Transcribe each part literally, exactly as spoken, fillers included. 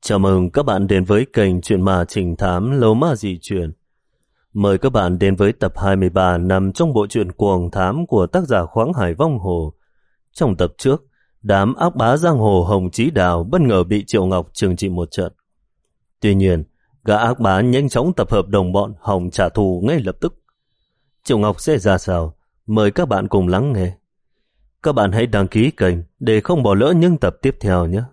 Chào mừng các bạn đến với kênh Chuyện Ma Trình Thám Lầu Ma Dị Chuyện. Mời các bạn đến với tập hai mươi ba nằm trong bộ truyện Cuồng Thám của tác giả Khoáng Hải Vong Hồ. Trong tập trước, đám ác bá giang hồ Hồng Chí Đào bất ngờ bị Triệu Ngọc trừng trị một trận. Tuy nhiên, gã ác bá nhanh chóng tập hợp đồng bọn hòng trả thù ngay lập tức. Triệu Ngọc sẽ ra sao? Mời các bạn cùng lắng nghe. Các bạn hãy đăng ký kênh để không bỏ lỡ những tập tiếp theo nhé.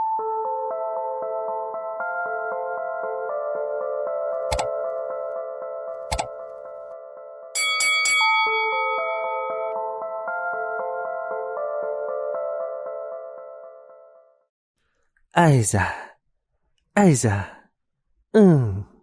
Ai da, ai da, ừ.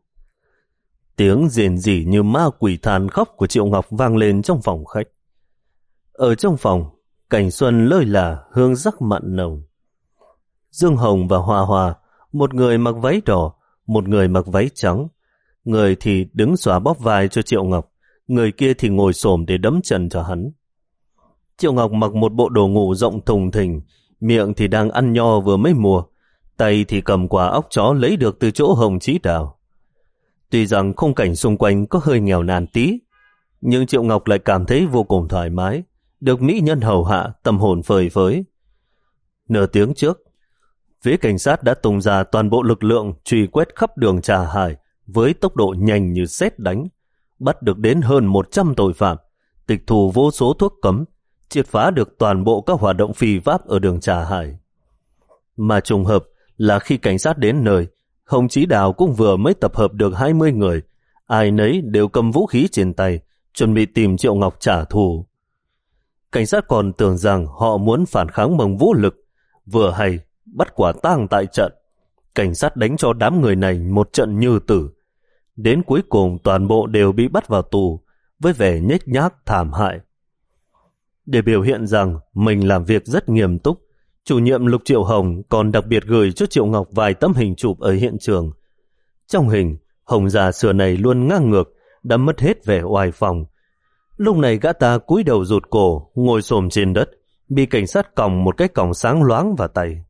Tiếng rền rỉ như ma quỷ than khóc của Triệu Ngọc vang lên trong phòng khách. Ở trong phòng, cảnh xuân lơi là hương sắc mặn nồng. Dương Hồng và Hoa Hoa, một người mặc váy đỏ, một người mặc váy trắng. Người thì đứng xóa bóp vai cho Triệu Ngọc, người kia thì ngồi xổm để đấm chân cho hắn. Triệu Ngọc mặc một bộ đồ ngủ rộng thùng thình, miệng thì đang ăn nho vừa mới mua, tay thì cầm quả óc chó lấy được từ chỗ Hồng Chí Đào. Tuy rằng khung cảnh xung quanh có hơi nghèo nàn tí, nhưng Triệu Ngọc lại cảm thấy vô cùng thoải mái, được mỹ nhân hầu hạ, tâm hồn phơi phới. Nửa tiếng trước, phía cảnh sát đã tung ra toàn bộ lực lượng truy quét khắp đường Trà Hải với tốc độ nhanh như sét đánh, bắt được đến hơn một trăm tội phạm, tịch thu vô số thuốc cấm, triệt phá được toàn bộ các hoạt động phi pháp ở đường Trà Hải. Mà trùng hợp là khi cảnh sát đến nơi, Hồng Chí Đào cũng vừa mới tập hợp được hai mươi người, ai nấy đều cầm vũ khí trên tay, chuẩn bị tìm Triệu Ngọc trả thù. Cảnh sát còn tưởng rằng họ muốn phản kháng bằng vũ lực, vừa hay bắt quả tang tại trận. Cảnh sát đánh cho đám người này một trận như tử. Đến cuối cùng toàn bộ đều bị bắt vào tù, với vẻ nhếch nhác thảm hại. Để biểu hiện rằng mình làm việc rất nghiêm túc, chủ nhiệm Lục Triệu Hồng còn đặc biệt gửi cho Triệu Ngọc vài tấm hình chụp ở hiện trường. Trong hình, Hồng già xưa này luôn ngang ngược, đã mất hết vẻ oai phong. Lúc này gã ta cúi đầu rụt cổ, ngồi xổm trên đất, bị cảnh sát còng một cái còng sáng loáng vào tay.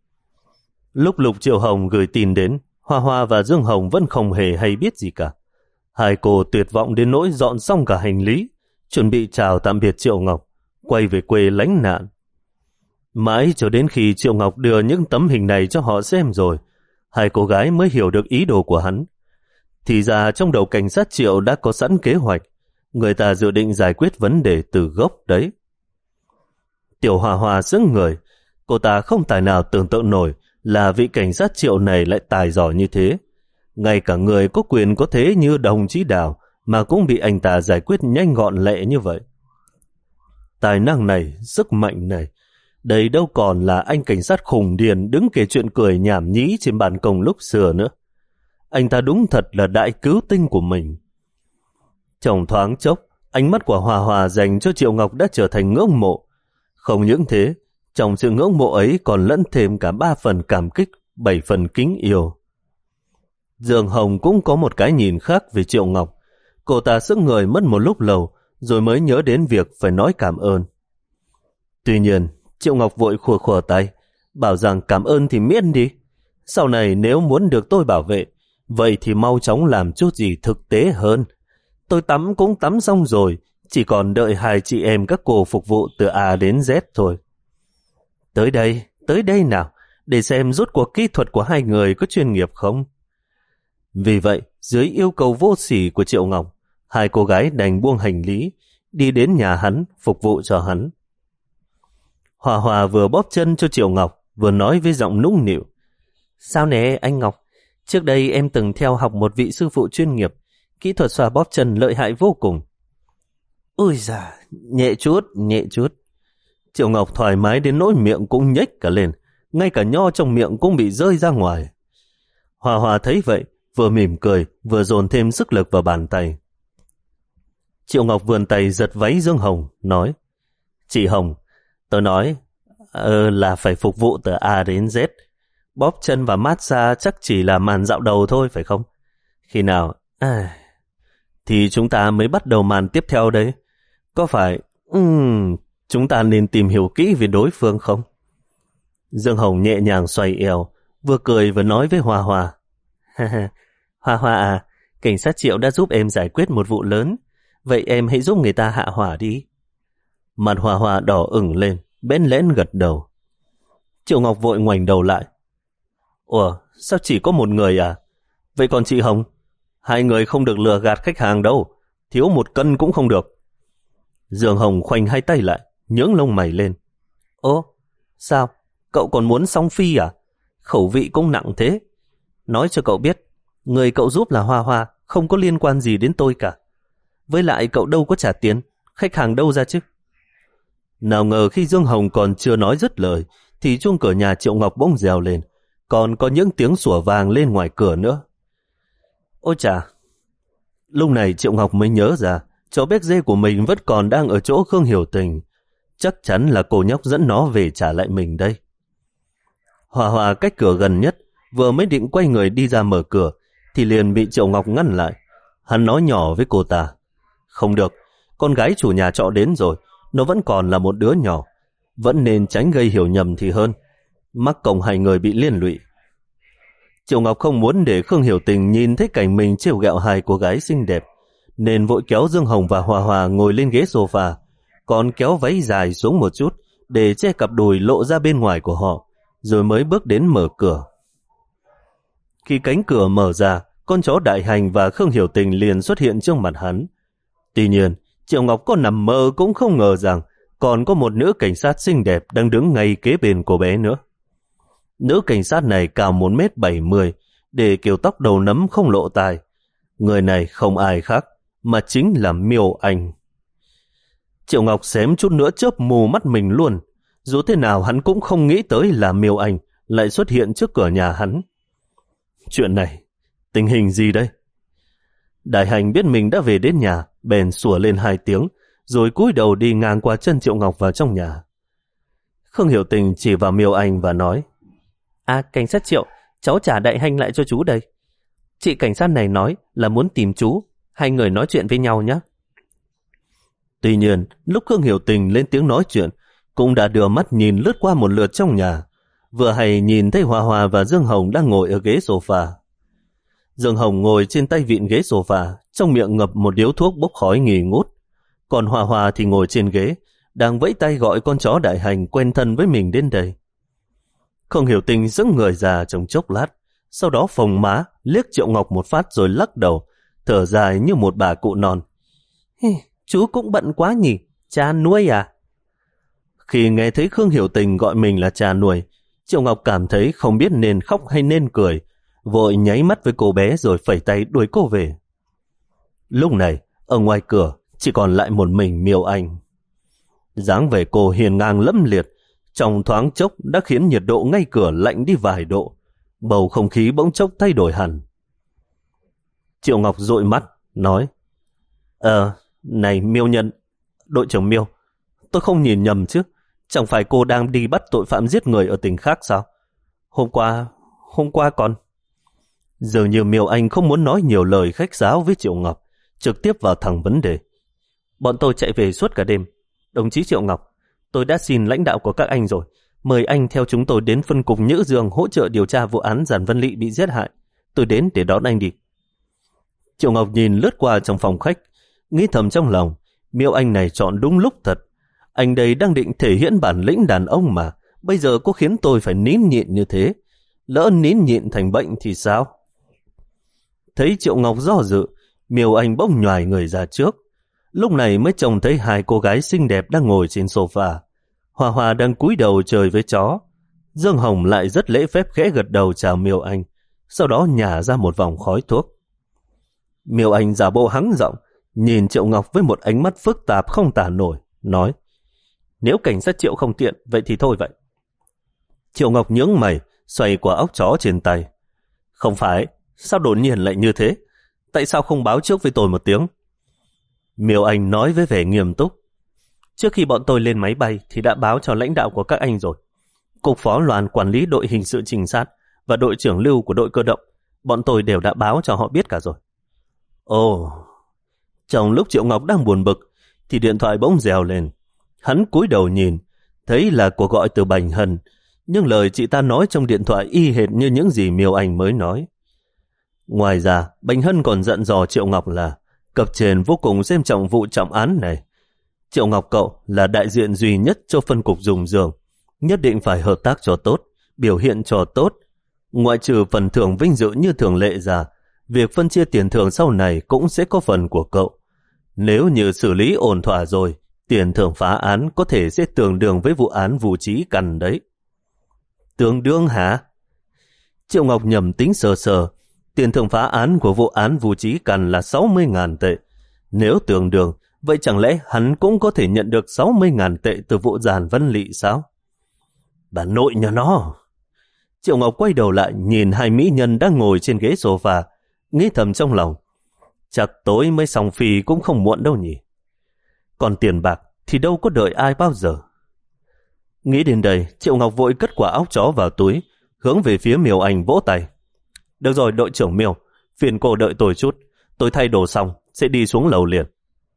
Lúc Lục Triệu Hồng gửi tin đến, Hoa Hoa và Dương Hồng vẫn không hề hay biết gì cả. Hai cô tuyệt vọng đến nỗi dọn xong cả hành lý, chuẩn bị chào tạm biệt Triệu Ngọc, quay về quê lánh nạn. Mãi cho đến khi Triệu Ngọc đưa những tấm hình này cho họ xem rồi, hai cô gái mới hiểu được ý đồ của hắn. Thì ra trong đầu cảnh sát Triệu đã có sẵn kế hoạch, người ta dự định giải quyết vấn đề từ gốc đấy. Tiểu Hòa Hòa sững người, cô ta không tài nào tưởng tượng nổi là vị cảnh sát Triệu này lại tài giỏi như thế. Ngay cả người có quyền có thế như Hồng Chí Đào mà cũng bị anh ta giải quyết nhanh gọn lẹ như vậy. Tài năng này, sức mạnh này, đây đâu còn là anh cảnh sát khùng điên đứng kể chuyện cười nhảm nhí trên ban công lúc xưa nữa. Anh ta đúng thật là đại cứu tinh của mình. Trong thoáng chốc, ánh mắt của Hòa Hòa dành cho Triệu Ngọc đã trở thành ngưỡng mộ. Không những thế, trong sự ngưỡng mộ ấy còn lẫn thêm cả ba phần cảm kích, bảy phần kính yêu. Dương Hồng cũng có một cái nhìn khác về Triệu Ngọc. Cô ta sững người mất một lúc lâu, rồi mới nhớ đến việc phải nói cảm ơn. Tuy nhiên, Triệu Ngọc vội khua khua tay, bảo rằng cảm ơn thì miễn đi. Sau này nếu muốn được tôi bảo vệ, vậy thì mau chóng làm chút gì thực tế hơn. Tôi tắm cũng tắm xong rồi, chỉ còn đợi hai chị em các cô phục vụ từ A đến Z thôi. Tới đây, tới đây nào, để xem rốt cuộc kỹ thuật của hai người có chuyên nghiệp không. Vì vậy, dưới yêu cầu vô sỉ của Triệu Ngọc, hai cô gái đành buông hành lý, đi đến nhà hắn, phục vụ cho hắn. Hòa Hòa vừa bóp chân cho Triệu Ngọc, vừa nói với giọng nũng nịu. Sao nè anh Ngọc, trước đây em từng theo học một vị sư phụ chuyên nghiệp, kỹ thuật xoa bóp chân lợi hại vô cùng. Ôi da, nhẹ chút, nhẹ chút. Triệu Ngọc thoải mái đến nỗi miệng cũng nhếch cả lên, ngay cả nho trong miệng cũng bị rơi ra ngoài. Hòa Hòa thấy vậy, vừa mỉm cười, vừa dồn thêm sức lực vào bàn tay. Triệu Ngọc vươn tay giật váy Dương Hồng, nói, chị Hồng, tôi nói ờ, là phải phục vụ từ A đến Z. Bóp chân và massage chắc chỉ là màn dạo đầu thôi phải không? Khi nào à, thì chúng ta mới bắt đầu màn tiếp theo đấy. Có phải um, chúng ta nên tìm hiểu kỹ về đối phương không? Dương Hồng nhẹ nhàng xoay eo, vừa cười vừa nói với Hoa Hoa. Hoa Hoa à, cảnh sát Triệu đã giúp em giải quyết một vụ lớn, vậy em hãy giúp người ta hạ hỏa đi. Mặt Hoa Hoa đỏ ửng lên, bẽn lẽn gật đầu. Triệu Ngọc vội ngoảnh đầu lại. Ủa, sao chỉ có một người à? Vậy còn chị Hồng? Hai người không được lừa gạt khách hàng đâu, thiếu một cân cũng không được. Dương Hồng khoanh hai tay lại, nhướng lông mày lên. Ô, sao? Cậu còn muốn song phi à? Khẩu vị cũng nặng thế. Nói cho cậu biết, người cậu giúp là Hoa Hoa, không có liên quan gì đến tôi cả. Với lại cậu đâu có trả tiền, khách hàng đâu ra chứ? Nào ngờ khi Dương Hồng còn chưa nói dứt lời, thì chuông cửa nhà Triệu Ngọc bỗng reo lên, còn có những tiếng sủa vàng lên ngoài cửa nữa. Ôi chà! Lúc này Triệu Ngọc mới nhớ ra, cháu béc dê của mình vẫn còn đang ở chỗ Khương Hiểu Tình. Chắc chắn là cô nhóc dẫn nó về trả lại mình đây. Hòa Hòa cách cửa gần nhất, vừa mới định quay người đi ra mở cửa, thì liền bị Triệu Ngọc ngăn lại. Hắn nói nhỏ với cô ta. Không được, con gái chủ nhà trọ đến rồi, nó vẫn còn là một đứa nhỏ, vẫn nên tránh gây hiểu nhầm thì hơn, mắc công hai người bị liên lụy. Triệu Ngọc không muốn để Khương Hiểu Tình nhìn thấy cảnh mình trêu ghẹo hai cô gái xinh đẹp, nên vội kéo Dương Hồng và Hòa Hòa ngồi lên ghế sofa, còn kéo váy dài xuống một chút để che cặp đùi lộ ra bên ngoài của họ, rồi mới bước đến mở cửa. Khi cánh cửa mở ra, con chó Đại Hành và Khương Hiểu Tình liền xuất hiện trước mặt hắn. Tuy nhiên, Triệu Ngọc có nằm mơ cũng không ngờ rằng còn có một nữ cảnh sát xinh đẹp đang đứng ngay kế bên cô bé nữa. Nữ cảnh sát này cao một mét bảy mươi, để kiểu tóc đầu nấm không lộ tai. Người này không ai khác, mà chính là Miêu Anh. Triệu Ngọc xém chút nữa chớp mù mắt mình luôn. Dù thế nào hắn cũng không nghĩ tới là Miêu Anh lại xuất hiện trước cửa nhà hắn. Chuyện này, tình hình gì đây? Đại Hành biết mình đã về đến nhà, bèn sủa lên hai tiếng, rồi cúi đầu đi ngang qua chân Triệu Ngọc vào trong nhà. Khương Hiểu Tình chỉ vào Miêu Anh và nói: À, cảnh sát Triệu, cháu trả Đại Hành lại cho chú đây. Chị cảnh sát này nói là muốn tìm chú, hai người nói chuyện với nhau nhé. Tuy nhiên, lúc Khương Hiểu Tình lên tiếng nói chuyện, cũng đã đưa mắt nhìn lướt qua một lượt trong nhà, vừa hay nhìn thấy Hòa Hòa và Dương Hồng đang ngồi ở ghế sofa. Dương Hồng ngồi trên tay vịn ghế sofa, trong miệng ngập một điếu thuốc bốc khói nghi ngút. Còn Hòa Hòa thì ngồi trên ghế, đang vẫy tay gọi con chó Đại Hành quen thân với mình đến đây. Không Hiểu Tình dững người ra trong chốc lát, sau đó phồng má, liếc Triệu Ngọc một phát rồi lắc đầu, thở dài như một bà cụ non. Chú cũng bận quá nhỉ, cha nuôi à? Khi nghe thấy Khương Hiểu Tình gọi mình là cha nuôi, Triệu Ngọc cảm thấy không biết nên khóc hay nên cười, vội nháy mắt với cô bé rồi phẩy tay đuổi cô về. Lúc này, ở ngoài cửa chỉ còn lại một mình Miêu Anh. Dáng vẻ cô hiền ngang lẫm liệt, trong thoáng chốc đã khiến nhiệt độ ngay cửa lạnh đi vài độ, bầu không khí bỗng chốc thay đổi hẳn. Triệu Ngọc dụi mắt, nói: Ờ, này Miêu Nhân, đội trưởng Miêu, tôi không nhìn nhầm chứ, chẳng phải cô đang đi bắt tội phạm giết người ở tỉnh khác sao? Hôm qua, hôm qua còn... Dường như Miêu Anh không muốn nói nhiều lời khách sáo với Triệu Ngọc, trực tiếp vào thẳng vấn đề. Bọn tôi chạy về suốt cả đêm. Đồng chí Triệu Ngọc, tôi đã xin lãnh đạo của các anh rồi, mời anh theo chúng tôi đến phân cục Nhữ Dương hỗ trợ điều tra vụ án Giản Vân Lị bị giết hại. Tôi đến để đón anh đi. Triệu Ngọc nhìn lướt qua trong phòng khách, nghĩ thầm trong lòng, Miêu Anh này chọn đúng lúc thật. Anh đây đang định thể hiện bản lĩnh đàn ông mà, bây giờ có khiến tôi phải nín nhịn như thế. Lỡ nín nhịn thành bệnh thì sao? Thấy Triệu Ngọc do dự, Miêu Anh bỗng nhoài người ra trước. Lúc này mới trông thấy hai cô gái xinh đẹp đang ngồi trên sofa. Hòa Hòa đang cúi đầu chơi với chó. Dương Hồng lại rất lễ phép khẽ gật đầu chào Miêu Anh, sau đó nhả ra một vòng khói thuốc. Miêu Anh giả bộ hắng giọng, nhìn Triệu Ngọc với một ánh mắt phức tạp không tả nổi, nói: Nếu cảnh sát Triệu không tiện, vậy thì thôi vậy. Triệu Ngọc nhướng mày, xoay quả óc chó trên tay. Không phải, sao đột nhiên lại như thế? Tại sao không báo trước với tôi một tiếng? Miêu Anh nói với vẻ nghiêm túc. Trước khi bọn tôi lên máy bay thì đã báo cho lãnh đạo của các anh rồi. Cục phó Loan quản lý đội hình sự trinh sát và đội trưởng Lưu của đội cơ động, bọn tôi đều đã báo cho họ biết cả rồi. Ồ, trong lúc Triệu Ngọc đang buồn bực thì điện thoại bỗng reo lên. Hắn cúi đầu nhìn, thấy là cuộc gọi từ Bành Hân, nhưng lời chị ta nói trong điện thoại y hệt như những gì Miêu Anh mới nói. Ngoài ra, Bành Hân còn dặn dò Triệu Ngọc là cấp trên vô cùng xem trọng vụ trọng án này. Triệu Ngọc cậu là đại diện duy nhất cho phân cục Dùng Dương, nhất định phải hợp tác cho tốt, biểu hiện cho tốt. Ngoại trừ phần thưởng vinh dự như thường lệ ra, việc phân chia tiền thưởng sau này cũng sẽ có phần của cậu. Nếu như xử lý ổn thỏa rồi, tiền thưởng phá án có thể sẽ tương đương với vụ án Vũ Trí Cằn đấy. Tương đương hả? Triệu Ngọc nhầm tính sờ sờ, tiền thưởng phá án của vụ án Vũ Trí Cằn là sáu mươi ngàn tệ. Nếu tương đương, vậy chẳng lẽ hắn cũng có thể nhận được sáu mươi ngàn tệ từ vụ Giản Văn Lị sao? Bà nội nhà nó! Triệu Ngọc quay đầu lại nhìn hai mỹ nhân đang ngồi trên ghế sofa, nghĩ thầm trong lòng. Chắc tối mới xong phi cũng không muộn đâu nhỉ. Còn tiền bạc thì đâu có đợi ai bao giờ. Nghĩ đến đây, Triệu Ngọc vội cất quả óc chó vào túi, hướng về phía Miêu Anh vỗ tay. Được rồi đội trưởng Miêu, phiền cô đợi tôi chút, tôi thay đồ xong sẽ đi xuống lầu liền.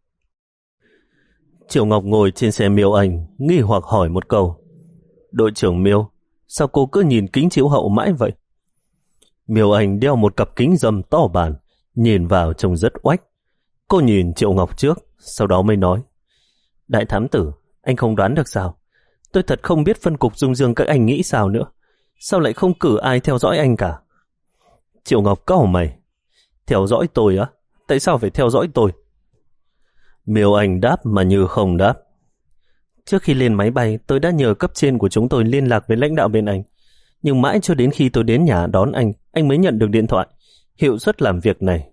Triệu Ngọc ngồi trên xe Miêu Anh, nghi hoặc hỏi một câu. Đội trưởng Miêu, sao cô cứ nhìn kính chiếu hậu mãi vậy? Miêu Anh đeo một cặp kính râm to bản, nhìn vào trông rất oách. Cô nhìn Triệu Ngọc trước, sau đó mới nói. Đại thám tử, anh không đoán được sao? Tôi thật không biết phân cục Dung Dương các anh nghĩ sao nữa. Sao lại không cử ai theo dõi anh cả? Triệu Ngọc cau mày. Theo dõi tôi á? Tại sao phải theo dõi tôi? Miêu Anh đáp mà như không đáp. Trước khi lên máy bay, tôi đã nhờ cấp trên của chúng tôi liên lạc với lãnh đạo bên anh. Nhưng mãi cho đến khi tôi đến nhà đón anh, anh mới nhận được điện thoại. Hiệu suất làm việc này.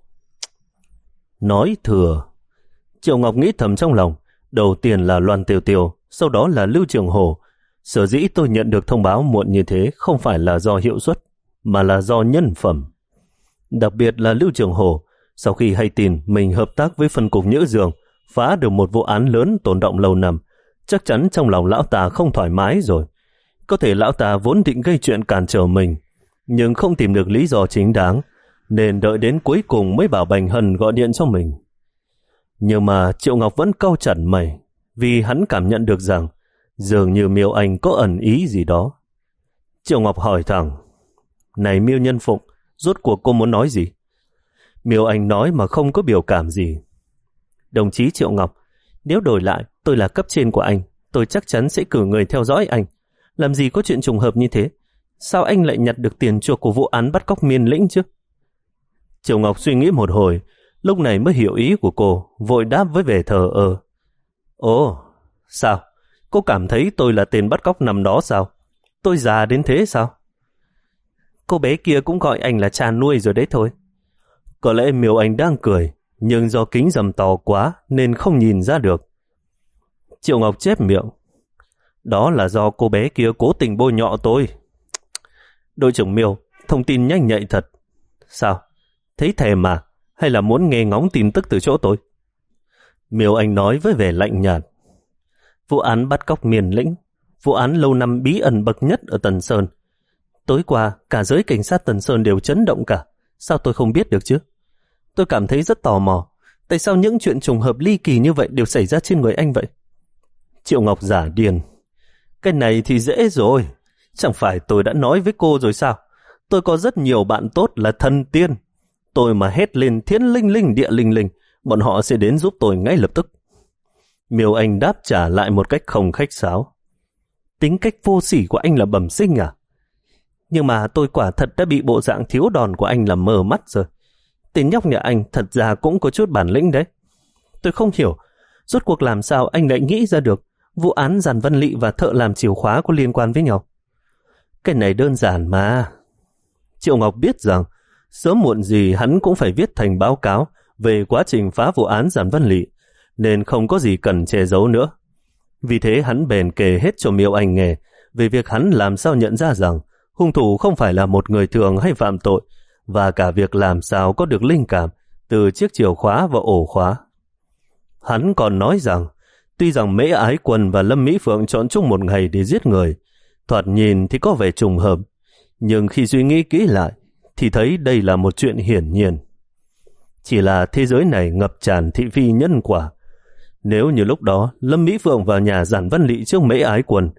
Nói thừa. Triệu Ngọc nghĩ thầm trong lòng. Đầu tiên là Loan Tiêu Tiêu, sau đó là Lưu Trường Hồ. Sở dĩ tôi nhận được thông báo muộn như thế không phải là do hiệu suất, mà là do nhân phẩm. Đặc biệt là Lưu Trường Hồ, sau khi hay tin mình hợp tác với phân cục Nhữ Dương, phá được một vụ án lớn tồn động lâu năm, chắc chắn trong lòng lão ta không thoải mái rồi. Có thể lão ta vốn định gây chuyện cản trở mình, nhưng không tìm được lý do chính đáng, nên đợi đến cuối cùng mới bảo Bành Hân gọi điện cho mình. Nhưng mà Triệu Ngọc vẫn cau chặt mày, vì hắn cảm nhận được rằng dường như Miêu Anh có ẩn ý gì đó. Triệu Ngọc hỏi thẳng, này Miêu Nhân Phụng, rốt cuộc cô muốn nói gì? Miêu Anh nói mà không có biểu cảm gì. Đồng chí Triệu Ngọc, nếu đổi lại tôi là cấp trên của anh, tôi chắc chắn sẽ cử người theo dõi anh. Làm gì có chuyện trùng hợp như thế? Sao anh lại nhặt được tiền chuộc của vụ án bắt cóc Miên Lĩnh chứ? Triệu Ngọc suy nghĩ một hồi, lúc này mới hiểu ý của cô, vội đáp với vẻ thờ ơ. Ồ, sao? Cô cảm thấy tôi là tên bắt cóc năm đó sao? Tôi già đến thế sao? Cô bé kia cũng gọi anh là cha nuôi rồi đấy thôi. Có lẽ Miêu Anh đang cười, nhưng do kính rầm to quá nên không nhìn ra được. Triệu Ngọc chép miệng. Đó là do cô bé kia cố tình bôi nhọ tôi. Đội trưởng Miêu, thông tin nhanh nhạy thật. Sao? Thấy thèm mà? Hay là muốn nghe ngóng tin tức từ chỗ tôi? Miêu Anh nói với vẻ lạnh nhạt. Vụ án bắt cóc Miên Lĩnh, vụ án lâu năm bí ẩn bậc nhất ở Tần Sơn. Tối qua, cả giới cảnh sát Tần Sơn đều chấn động cả. Sao tôi không biết được chứ? Tôi cảm thấy rất tò mò. Tại sao những chuyện trùng hợp ly kỳ như vậy đều xảy ra trên người anh vậy? Triệu Ngọc giả điên. Cái này thì dễ rồi. Chẳng phải tôi đã nói với cô rồi sao? Tôi có rất nhiều bạn tốt là thần tiên. Tôi mà hét lên thiên linh linh địa linh linh, bọn họ sẽ đến giúp tôi ngay lập tức. Miêu Anh đáp trả lại một cách không khách sáo. Tính cách vô sỉ của anh là bẩm sinh à? Nhưng mà tôi quả thật đã bị bộ dạng thiếu đòn của anh làm mờ mắt rồi. Tên nhóc nhà anh thật ra cũng có chút bản lĩnh đấy. Tôi không hiểu, rốt cuộc làm sao anh lại nghĩ ra được vụ án Giản Văn Lị và thợ làm chìa khóa có liên quan với nhau. Cái này đơn giản mà. Triệu Ngọc biết rằng sớm muộn gì hắn cũng phải viết thành báo cáo về quá trình phá vụ án Giản Văn Lị, nên không có gì cần che giấu nữa. Vì thế hắn bèn kể hết cho Miêu Anh nghe về việc hắn làm sao nhận ra rằng hung thủ không phải là một người thường hay phạm tội, và cả việc làm sao có được linh cảm từ chiếc chìa khóa và ổ khóa. Hắn còn nói rằng tuy rằng Mễ Ái Quân và Lâm Mỹ Phượng chọn chung một ngày để giết người, thoạt nhìn thì có vẻ trùng hợp, nhưng khi suy nghĩ kỹ lại thì thấy đây là một chuyện hiển nhiên. Chỉ là thế giới này ngập tràn thị phi nhân quả. Nếu như lúc đó Lâm Mỹ Phượng vào nhà Giản Văn Lị trước Mễ Ái Quân,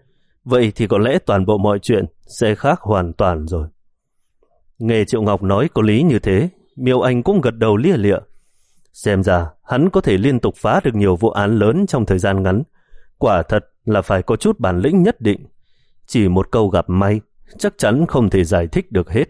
vậy thì có lẽ toàn bộ mọi chuyện sẽ khác hoàn toàn rồi. Nghe Triệu Ngọc nói có lý như thế, Miêu Anh cũng gật đầu lia lịa. Xem ra hắn có thể liên tục phá được nhiều vụ án lớn trong thời gian ngắn. Quả thật là phải có chút bản lĩnh nhất định. Chỉ một câu gặp may chắc chắn không thể giải thích được hết.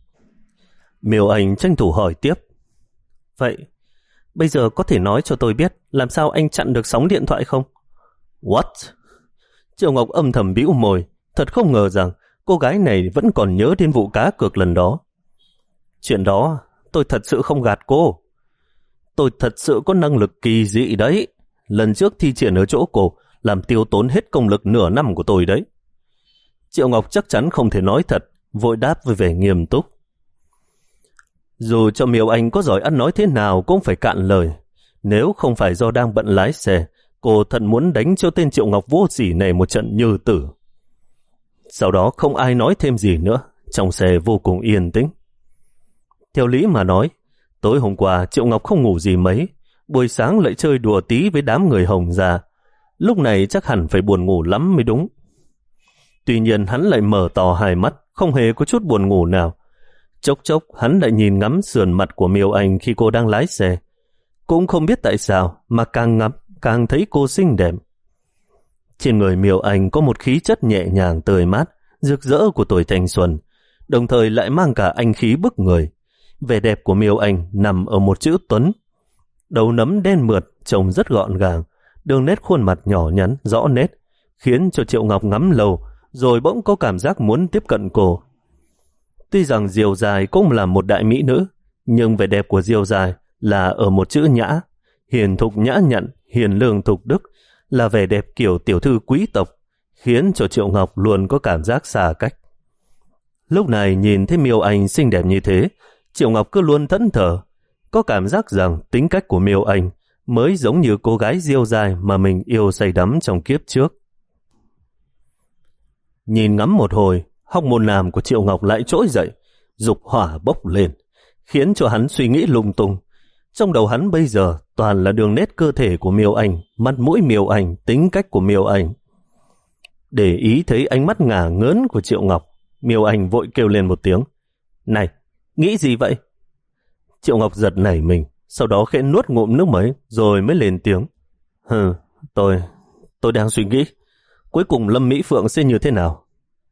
Miêu Anh tranh thủ hỏi tiếp. Vậy, bây giờ có thể nói cho tôi biết làm sao anh chặn được sóng điện thoại không? What? Triệu Ngọc âm thầm bĩu môi, thật không ngờ rằng cô gái này vẫn còn nhớ đến vụ cá cược lần đó. Chuyện đó tôi thật sự không gạt cô. Tôi thật sự có năng lực kỳ dị đấy. Lần trước thi triển ở chỗ cô làm tiêu tốn hết công lực nửa năm của tôi đấy. Triệu Ngọc chắc chắn không thể nói thật, vội đáp với vẻ nghiêm túc. Dù cho Miêu Anh có giỏi ăn nói thế nào cũng phải cạn lời. Nếu không phải do đang bận lái xe, cô thật muốn đánh cho tên Triệu Ngọc vô sỉ này một trận như tử. Sau đó không ai nói thêm gì nữa, trong xe vô cùng yên tĩnh. Theo lý mà nói, tối hôm qua Triệu Ngọc không ngủ gì mấy, buổi sáng lại chơi đùa tí với đám người Hồng già. Lúc này chắc hẳn phải buồn ngủ lắm mới đúng. Tuy nhiên hắn lại mở to hai mắt, không hề có chút buồn ngủ nào. Chốc chốc hắn lại nhìn ngắm sườn mặt của Miêu Anh khi cô đang lái xe. Cũng không biết tại sao mà càng ngắm càng thấy cô xinh đẹp. Trên người Miêu Anh có một khí chất nhẹ nhàng tươi mát, rực rỡ của tuổi thanh xuân, đồng thời lại mang cả anh khí bức người. Vẻ đẹp của Miêu Anh nằm ở một chữ Tuấn. Đầu nấm đen mượt, trông rất gọn gàng, đường nét khuôn mặt nhỏ nhắn, rõ nét, khiến cho Triệu Ngọc ngắm lâu, rồi bỗng có cảm giác muốn tiếp cận cô. Tuy rằng Diều Dài cũng là một đại mỹ nữ, nhưng vẻ đẹp của Diều Dài là ở một chữ nhã, hiền thục nhã nhặn, hiền lương thục đức, là vẻ đẹp kiểu tiểu thư quý tộc, khiến cho Triệu Ngọc luôn có cảm giác xa cách. Lúc này nhìn thấy Miêu Anh xinh đẹp như thế, Triệu Ngọc cứ luôn thẫn thờ, có cảm giác rằng tính cách của Miêu Anh mới giống như cô gái Diêu Dài mà mình yêu say đắm trong kiếp trước. Nhìn ngắm một hồi, hóc môn nam của Triệu Ngọc lại trỗi dậy, dục hỏa bốc lên, khiến cho hắn suy nghĩ lung tung. Trong đầu hắn bây giờ toàn là đường nét cơ thể của Miêu Anh, mặt mũi Miêu Anh, tính cách của Miêu Anh. Để ý thấy ánh mắt ngả ngớn của Triệu Ngọc, Miêu Anh vội kêu lên một tiếng. Này, nghĩ gì vậy? Triệu Ngọc giật nảy mình, sau đó khẽ nuốt ngụm nước mấy, rồi mới lên tiếng. Hừ, tôi, tôi đang suy nghĩ, cuối cùng Lâm Mỹ Phượng sẽ như thế nào?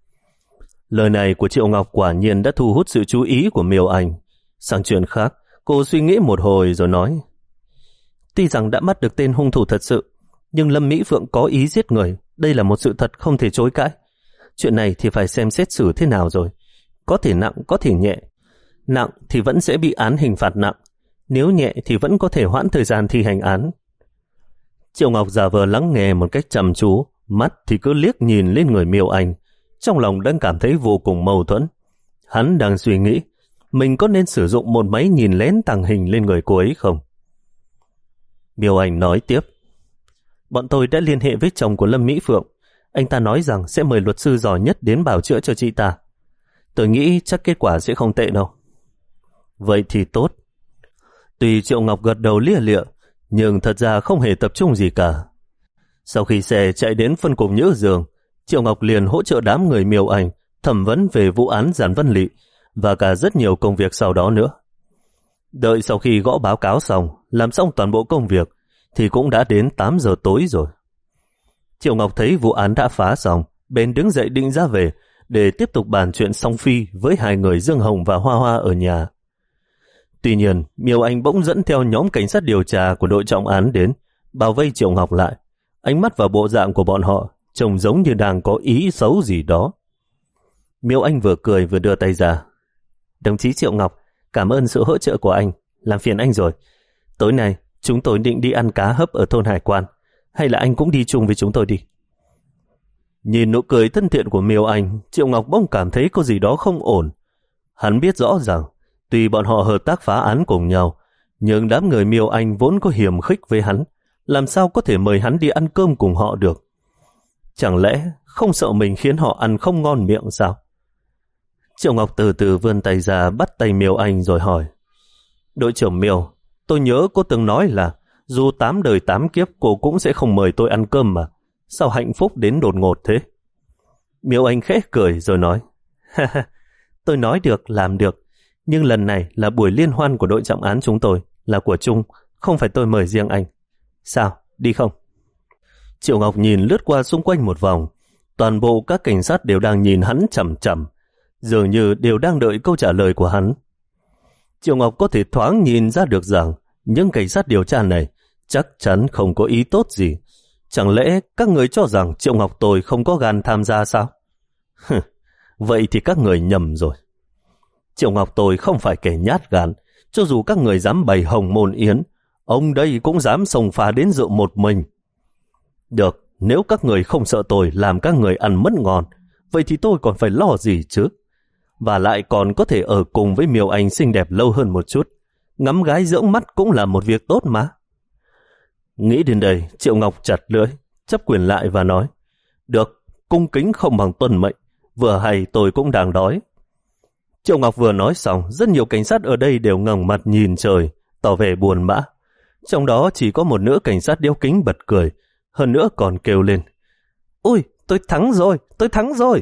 Lời này của Triệu Ngọc quả nhiên đã thu hút sự chú ý của Miêu Anh. Sang chuyện khác, cô suy nghĩ một hồi rồi nói. Tuy rằng đã bắt được tên hung thủ thật sự, nhưng Lâm Mỹ Phượng có ý giết người, đây là một sự thật không thể chối cãi. Chuyện này thì phải xem xét xử thế nào rồi. Có thể nặng, có thể nhẹ. Nặng thì vẫn sẽ bị án hình phạt nặng, nếu nhẹ thì vẫn có thể hoãn thời gian thi hành án. Triệu Ngọc giả vờ lắng nghe một cách chăm chú, mắt thì cứ liếc nhìn lên người Miêu Anh, trong lòng đang cảm thấy vô cùng mâu thuẫn. Hắn đang suy nghĩ, mình có nên sử dụng một máy nhìn lén tàng hình lên người cô ấy không? Miêu Anh nói tiếp. Bọn tôi đã liên hệ với chồng của Lâm Mỹ Phượng. Anh ta nói rằng sẽ mời luật sư giỏi nhất đến bảo chữa cho chị ta. Tôi nghĩ chắc kết quả sẽ không tệ đâu. Vậy thì tốt. Tuy Triệu Ngọc gật đầu lia lịa, nhưng thật ra không hề tập trung gì cả. Sau khi xe chạy đến phân cục Nhữ Dương, Triệu Ngọc liền hỗ trợ đám người Miêu Anh thẩm vấn về vụ án Giản Văn Lị và cả rất nhiều công việc sau đó nữa. Đợi sau khi gõ báo cáo xong, làm xong toàn bộ công việc, thì cũng đã đến tám giờ tối rồi. Triệu Ngọc thấy vụ án đã phá xong, bèn đứng dậy định ra về để tiếp tục bàn chuyện song phi với hai người Dương Hồng và Hoa Hoa ở nhà. Tuy nhiên, Miêu Anh bỗng dẫn theo nhóm cảnh sát điều tra của đội trọng án đến, bao vây Triệu Ngọc lại. Ánh mắt và bộ dạng của bọn họ trông giống như đang có ý xấu gì đó. Miêu Anh vừa cười vừa đưa tay ra. Đồng chí Triệu Ngọc, cảm ơn sự hỗ trợ của anh, làm phiền anh rồi. Tối nay, chúng tôi định đi ăn cá hấp ở thôn Hải Quan, hay là anh cũng đi chung với chúng tôi đi? Nhìn nụ cười thân thiện của Miêu Anh, Triệu Ngọc bỗng cảm thấy có gì đó không ổn. Hắn biết rõ rằng, tuy bọn họ hợp tác phá án cùng nhau, nhưng đám người Miêu Anh vốn có hiềm khích với hắn, làm sao có thể mời hắn đi ăn cơm cùng họ được? Chẳng lẽ không sợ mình khiến họ ăn không ngon miệng sao? Triệu Ngọc từ từ vươn tay ra bắt tay Miêu Anh rồi hỏi. Đội trưởng Miêu, tôi nhớ cô từng nói là dù tám đời tám kiếp cô cũng sẽ không mời tôi ăn cơm mà. Sao hạnh phúc đến đột ngột thế? Miêu Anh khẽ cười rồi nói, ha ha, tôi nói được, làm được, nhưng lần này là buổi liên hoan của đội trọng án chúng tôi, là của chung, không phải tôi mời riêng anh. Sao, đi không? Triệu Ngọc nhìn lướt qua xung quanh một vòng, toàn bộ các cảnh sát đều đang nhìn hắn chằm chằm, dường như đều đang đợi câu trả lời của hắn. Triệu Ngọc có thể thoáng nhìn ra được rằng những cảnh sát điều tra này chắc chắn không có ý tốt gì. Chẳng lẽ các người cho rằng Triệu Ngọc tôi không có gan tham gia sao? Vậy thì các người nhầm rồi. Triệu Ngọc tôi không phải kẻ nhát gan, cho dù các người dám bày hồng môn yến, ông đây cũng dám xông pha đến dự một mình. Được, nếu các người không sợ tôi làm các người ăn mất ngon, vậy thì tôi còn phải lo gì chứ? Và lại còn có thể ở cùng với Miêu Anh xinh đẹp lâu hơn một chút. Ngắm gái dưỡng mắt cũng là một việc tốt mà. Nghĩ đến đây, Triệu Ngọc chặt lưỡi, chấp quyền lại và nói, được, cung kính không bằng tuân mệnh, vừa hay tôi cũng đang đói. Triệu Ngọc vừa nói xong, rất nhiều cảnh sát ở đây đều ngẩng mặt nhìn trời, tỏ vẻ buồn bã. Trong đó chỉ có một nữ cảnh sát đeo kính bật cười, hơn nữa còn kêu lên, ôi, tôi thắng rồi, tôi thắng rồi.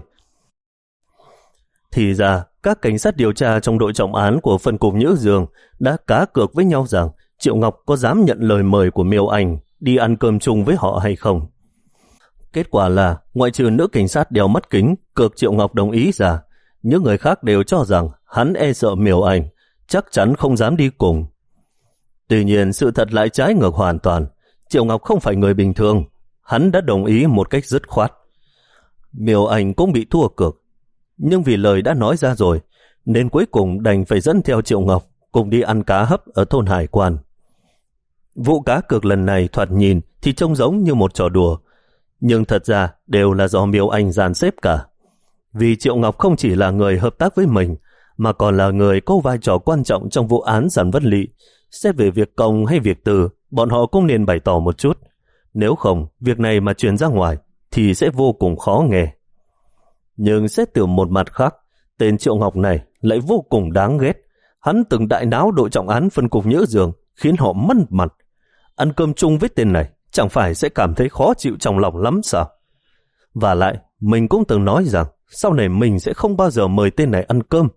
Thì ra, các cảnh sát điều tra trong đội trọng án của phân cục Nhữ Dương đã cá cược với nhau rằng Triệu Ngọc có dám nhận lời mời của Miêu Anh đi ăn cơm chung với họ hay không. Kết quả là, ngoại trừ nữ cảnh sát đeo mắt kính cược Triệu Ngọc đồng ý ra, những người khác đều cho rằng hắn e sợ Miêu Anh, chắc chắn không dám đi cùng. Tuy nhiên, sự thật lại trái ngược hoàn toàn. Triệu Ngọc không phải người bình thường, hắn đã đồng ý một cách dứt khoát. Miêu Anh cũng bị thua cược, nhưng vì lời đã nói ra rồi, nên cuối cùng đành phải dẫn theo Triệu Ngọc cùng đi ăn cá hấp ở thôn Hải Quan. Vụ cá cược lần này thoạt nhìn thì trông giống như một trò đùa, nhưng thật ra đều là do Miêu Anh dàn xếp cả. Vì Triệu Ngọc không chỉ là người hợp tác với mình, mà còn là người có vai trò quan trọng trong vụ án Giản Vân Lị. Xét về việc công hay việc từ, bọn họ cũng nên bày tỏ một chút. Nếu không, việc này mà truyền ra ngoài thì sẽ vô cùng khó nghe. Nhưng xét từ một mặt khác, tên Triệu Ngọc này lại vô cùng đáng ghét. Hắn từng đại náo đội trọng án phân cục Nhữ Dương, khiến họ mất mặt. Ăn cơm chung với tên này chẳng phải sẽ cảm thấy khó chịu trong lòng lắm sao? Và lại, mình cũng từng nói rằng sau này mình sẽ không bao giờ mời tên này ăn cơm.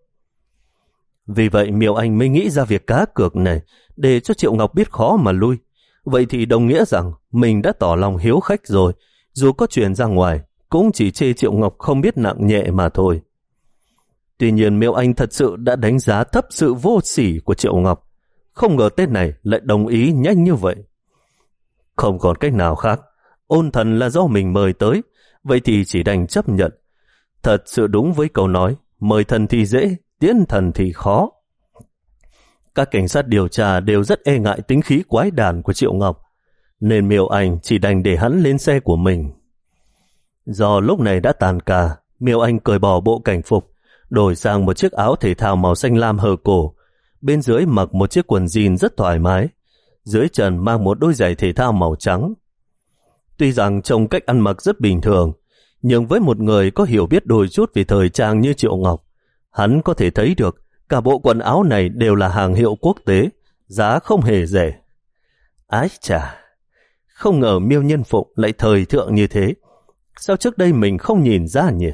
Vì vậy Miêu Anh mới nghĩ ra việc cá cược này để cho Triệu Ngọc biết khó mà lui. Vậy thì đồng nghĩa rằng mình đã tỏ lòng hiếu khách rồi, dù có truyền ra ngoài cũng chỉ chê Triệu Ngọc không biết nặng nhẹ mà thôi. Tuy nhiên Miêu Anh thật sự đã đánh giá thấp sự vô sỉ của Triệu Ngọc. Không ngờ tên này lại đồng ý nhanh như vậy. Không còn cách nào khác, Ôn Thần là do mình mời tới, vậy thì chỉ đành chấp nhận. Thật sự đúng với câu nói, mời thần thì dễ, tiễn thần thì khó. Các cảnh sát điều tra đều rất e ngại tính khí quái đản của Triệu Ngọc, nên Miêu Anh chỉ đành để hắn lên xe của mình. Do lúc này đã tàn ca, Miêu Anh cởi bỏ bộ cảnh phục, đổi sang một chiếc áo thể thao màu xanh lam hở cổ, bên dưới mặc một chiếc quần jean rất thoải mái, dưới chân mang một đôi giày thể thao màu trắng. Tuy rằng trông cách ăn mặc rất bình thường, nhưng với một người có hiểu biết đôi chút về thời trang như Triệu Ngọc, hắn có thể thấy được cả bộ quần áo này đều là hàng hiệu quốc tế, giá không hề rẻ. Ái chà, không ngờ Miêu Nhân Phụng lại thời thượng như thế. Sao trước đây mình không nhìn ra nhỉ?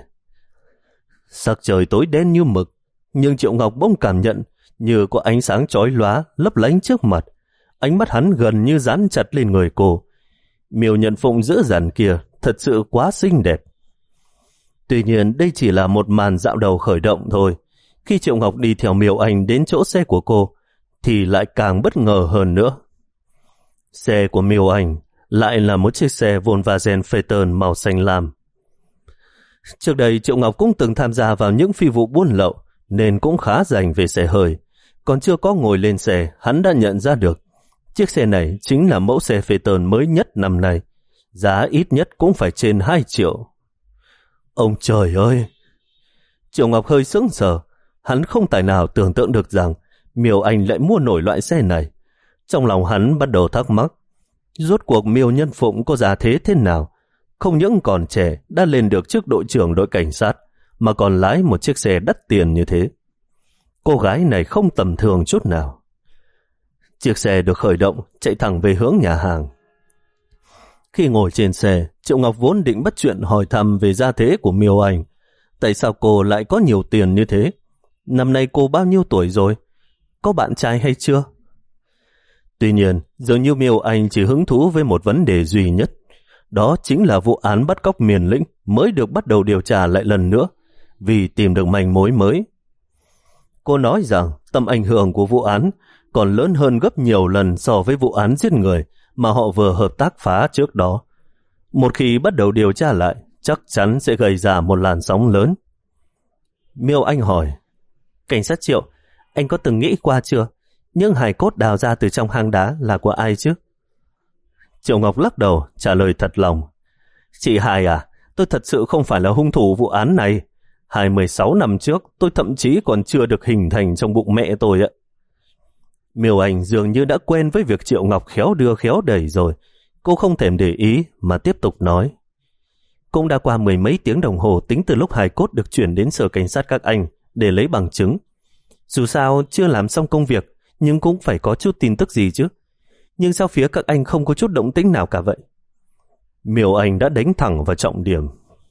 Sắc trời tối đen như mực, nhưng Triệu Ngọc bỗng cảm nhận như có ánh sáng chói lóa lấp lánh trước mặt. Ánh mắt hắn gần như dán chặt lên người cô. Miêu Nhân Phụng dữ dằn kia thật sự quá xinh đẹp. Tuy nhiên đây chỉ là một màn dạo đầu khởi động thôi. Khi Triệu Ngọc đi theo Miêu Anh đến chỗ xe của cô thì lại càng bất ngờ hơn nữa. Xe của Miêu Anh lại là một chiếc xe Volkswagen Phaeton màu xanh lam. Trước đây Triệu Ngọc cũng từng tham gia vào những phi vụ buôn lậu nên cũng khá rành về xe hơi. Còn chưa có ngồi lên xe, hắn đã nhận ra được chiếc xe này chính là mẫu xe Phaeton mới nhất năm nay. Giá ít nhất cũng phải trên hai triệu. Ông trời ơi! Triệu Ngọc hơi sững sờ. Hắn không tài nào tưởng tượng được rằng Miêu Anh lại mua nổi loại xe này. Trong lòng hắn bắt đầu thắc mắc, rốt cuộc Miêu Nhân Phụng có giá thế thế nào? Không những còn trẻ đã lên được chức đội trưởng đội cảnh sát, mà còn lái một chiếc xe đắt tiền như thế. Cô gái này không tầm thường chút nào. Chiếc xe được khởi động, chạy thẳng về hướng nhà hàng. Khi ngồi trên xe, Triệu Ngọc vốn định bắt chuyện hỏi thăm về gia thế của Miêu Anh. Tại sao cô lại có nhiều tiền như thế? Năm nay cô bao nhiêu tuổi rồi? Có bạn trai hay chưa? Tuy nhiên, dường như Miêu Anh chỉ hứng thú với một vấn đề duy nhất. Đó chính là vụ án bắt cóc Miền Lĩnh mới được bắt đầu điều tra lại lần nữa, vì tìm được manh mối mới. Cô nói rằng tầm ảnh hưởng của vụ án còn lớn hơn gấp nhiều lần so với vụ án giết người mà họ vừa hợp tác phá trước đó. Một khi bắt đầu điều tra lại, chắc chắn sẽ gây ra một làn sóng lớn. Miêu Anh hỏi, cảnh sát Triệu, anh có từng nghĩ qua chưa? Những hài cốt đào ra từ trong hang đá là của ai chứ? Triệu Ngọc lắc đầu, trả lời thật lòng. Chị Hải à, tôi thật sự không phải là hung thủ vụ án này. hai mươi sáu năm trước, tôi thậm chí còn chưa được hình thành trong bụng mẹ tôi ạ. Miêu Anh dường như đã quen với việc Triệu Ngọc khéo đưa khéo đẩy rồi. Cô không thèm để ý mà tiếp tục nói. Cũng đã qua mười mấy tiếng đồng hồ tính từ lúc hài cốt được chuyển đến sở cảnh sát các anh để lấy bằng chứng. Dù sao chưa làm xong công việc, nhưng cũng phải có chút tin tức gì chứ. Nhưng sao phía các anh không có chút động tĩnh nào cả vậy? Miêu Anh đã đánh thẳng vào trọng điểm.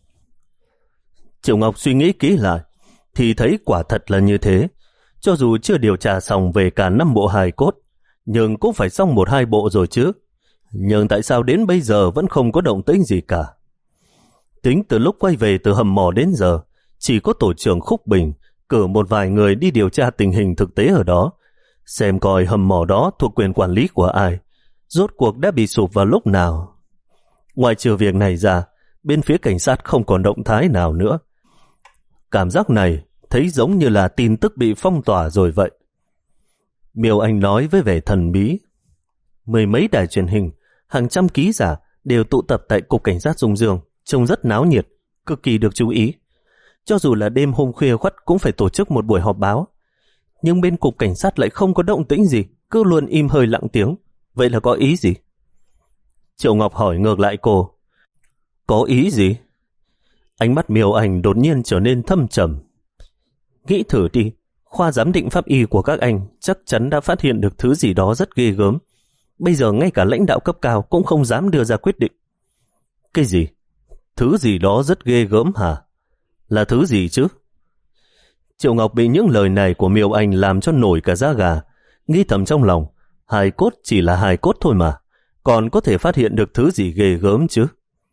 Triệu Ngọc suy nghĩ kỹ lại, thì thấy quả thật là như thế. Cho dù chưa điều tra xong về cả năm bộ hài cốt, nhưng cũng phải xong một hai bộ rồi chứ. Nhưng tại sao đến bây giờ vẫn không có động tĩnh gì cả? Tính từ lúc quay về từ hầm mỏ đến giờ, chỉ có tổ trưởng Khúc Bình cử một vài người đi điều tra tình hình thực tế ở đó, xem coi hầm mỏ đó thuộc quyền quản lý của ai, rốt cuộc đã bị sụp vào lúc nào. Ngoài trừ việc này ra, bên phía cảnh sát không còn động thái nào nữa. Cảm giác này thấy giống như là tin tức bị phong tỏa rồi vậy. Miêu Anh nói với vẻ thần bí. Mười mấy đài truyền hình, hàng trăm ký giả đều tụ tập tại Cục Cảnh sát Dung Dương, trông rất náo nhiệt, cực kỳ được chú ý. Cho dù là đêm hôm khuya khoắt cũng phải tổ chức một buổi họp báo. Nhưng bên Cục Cảnh sát lại không có động tĩnh gì, cứ luôn im hơi lặng tiếng. Vậy là có ý gì? Triệu Ngọc hỏi ngược lại cô. Có ý gì? Ánh mắt Miêu Anh đột nhiên trở nên thâm trầm. Nghĩ thử đi, khoa giám định pháp y của các anh chắc chắn đã phát hiện được thứ gì đó rất ghê gớm. Bây giờ ngay cả lãnh đạo cấp cao cũng không dám đưa ra quyết định. Cái gì? Thứ gì đó rất ghê gớm hả? Là thứ gì chứ? Triệu Ngọc bị những lời này của Miêu Anh làm cho nổi cả da gà, nghĩ thầm trong lòng, hài cốt chỉ là hài cốt thôi mà, còn có thể phát hiện được thứ gì ghê gớm chứ?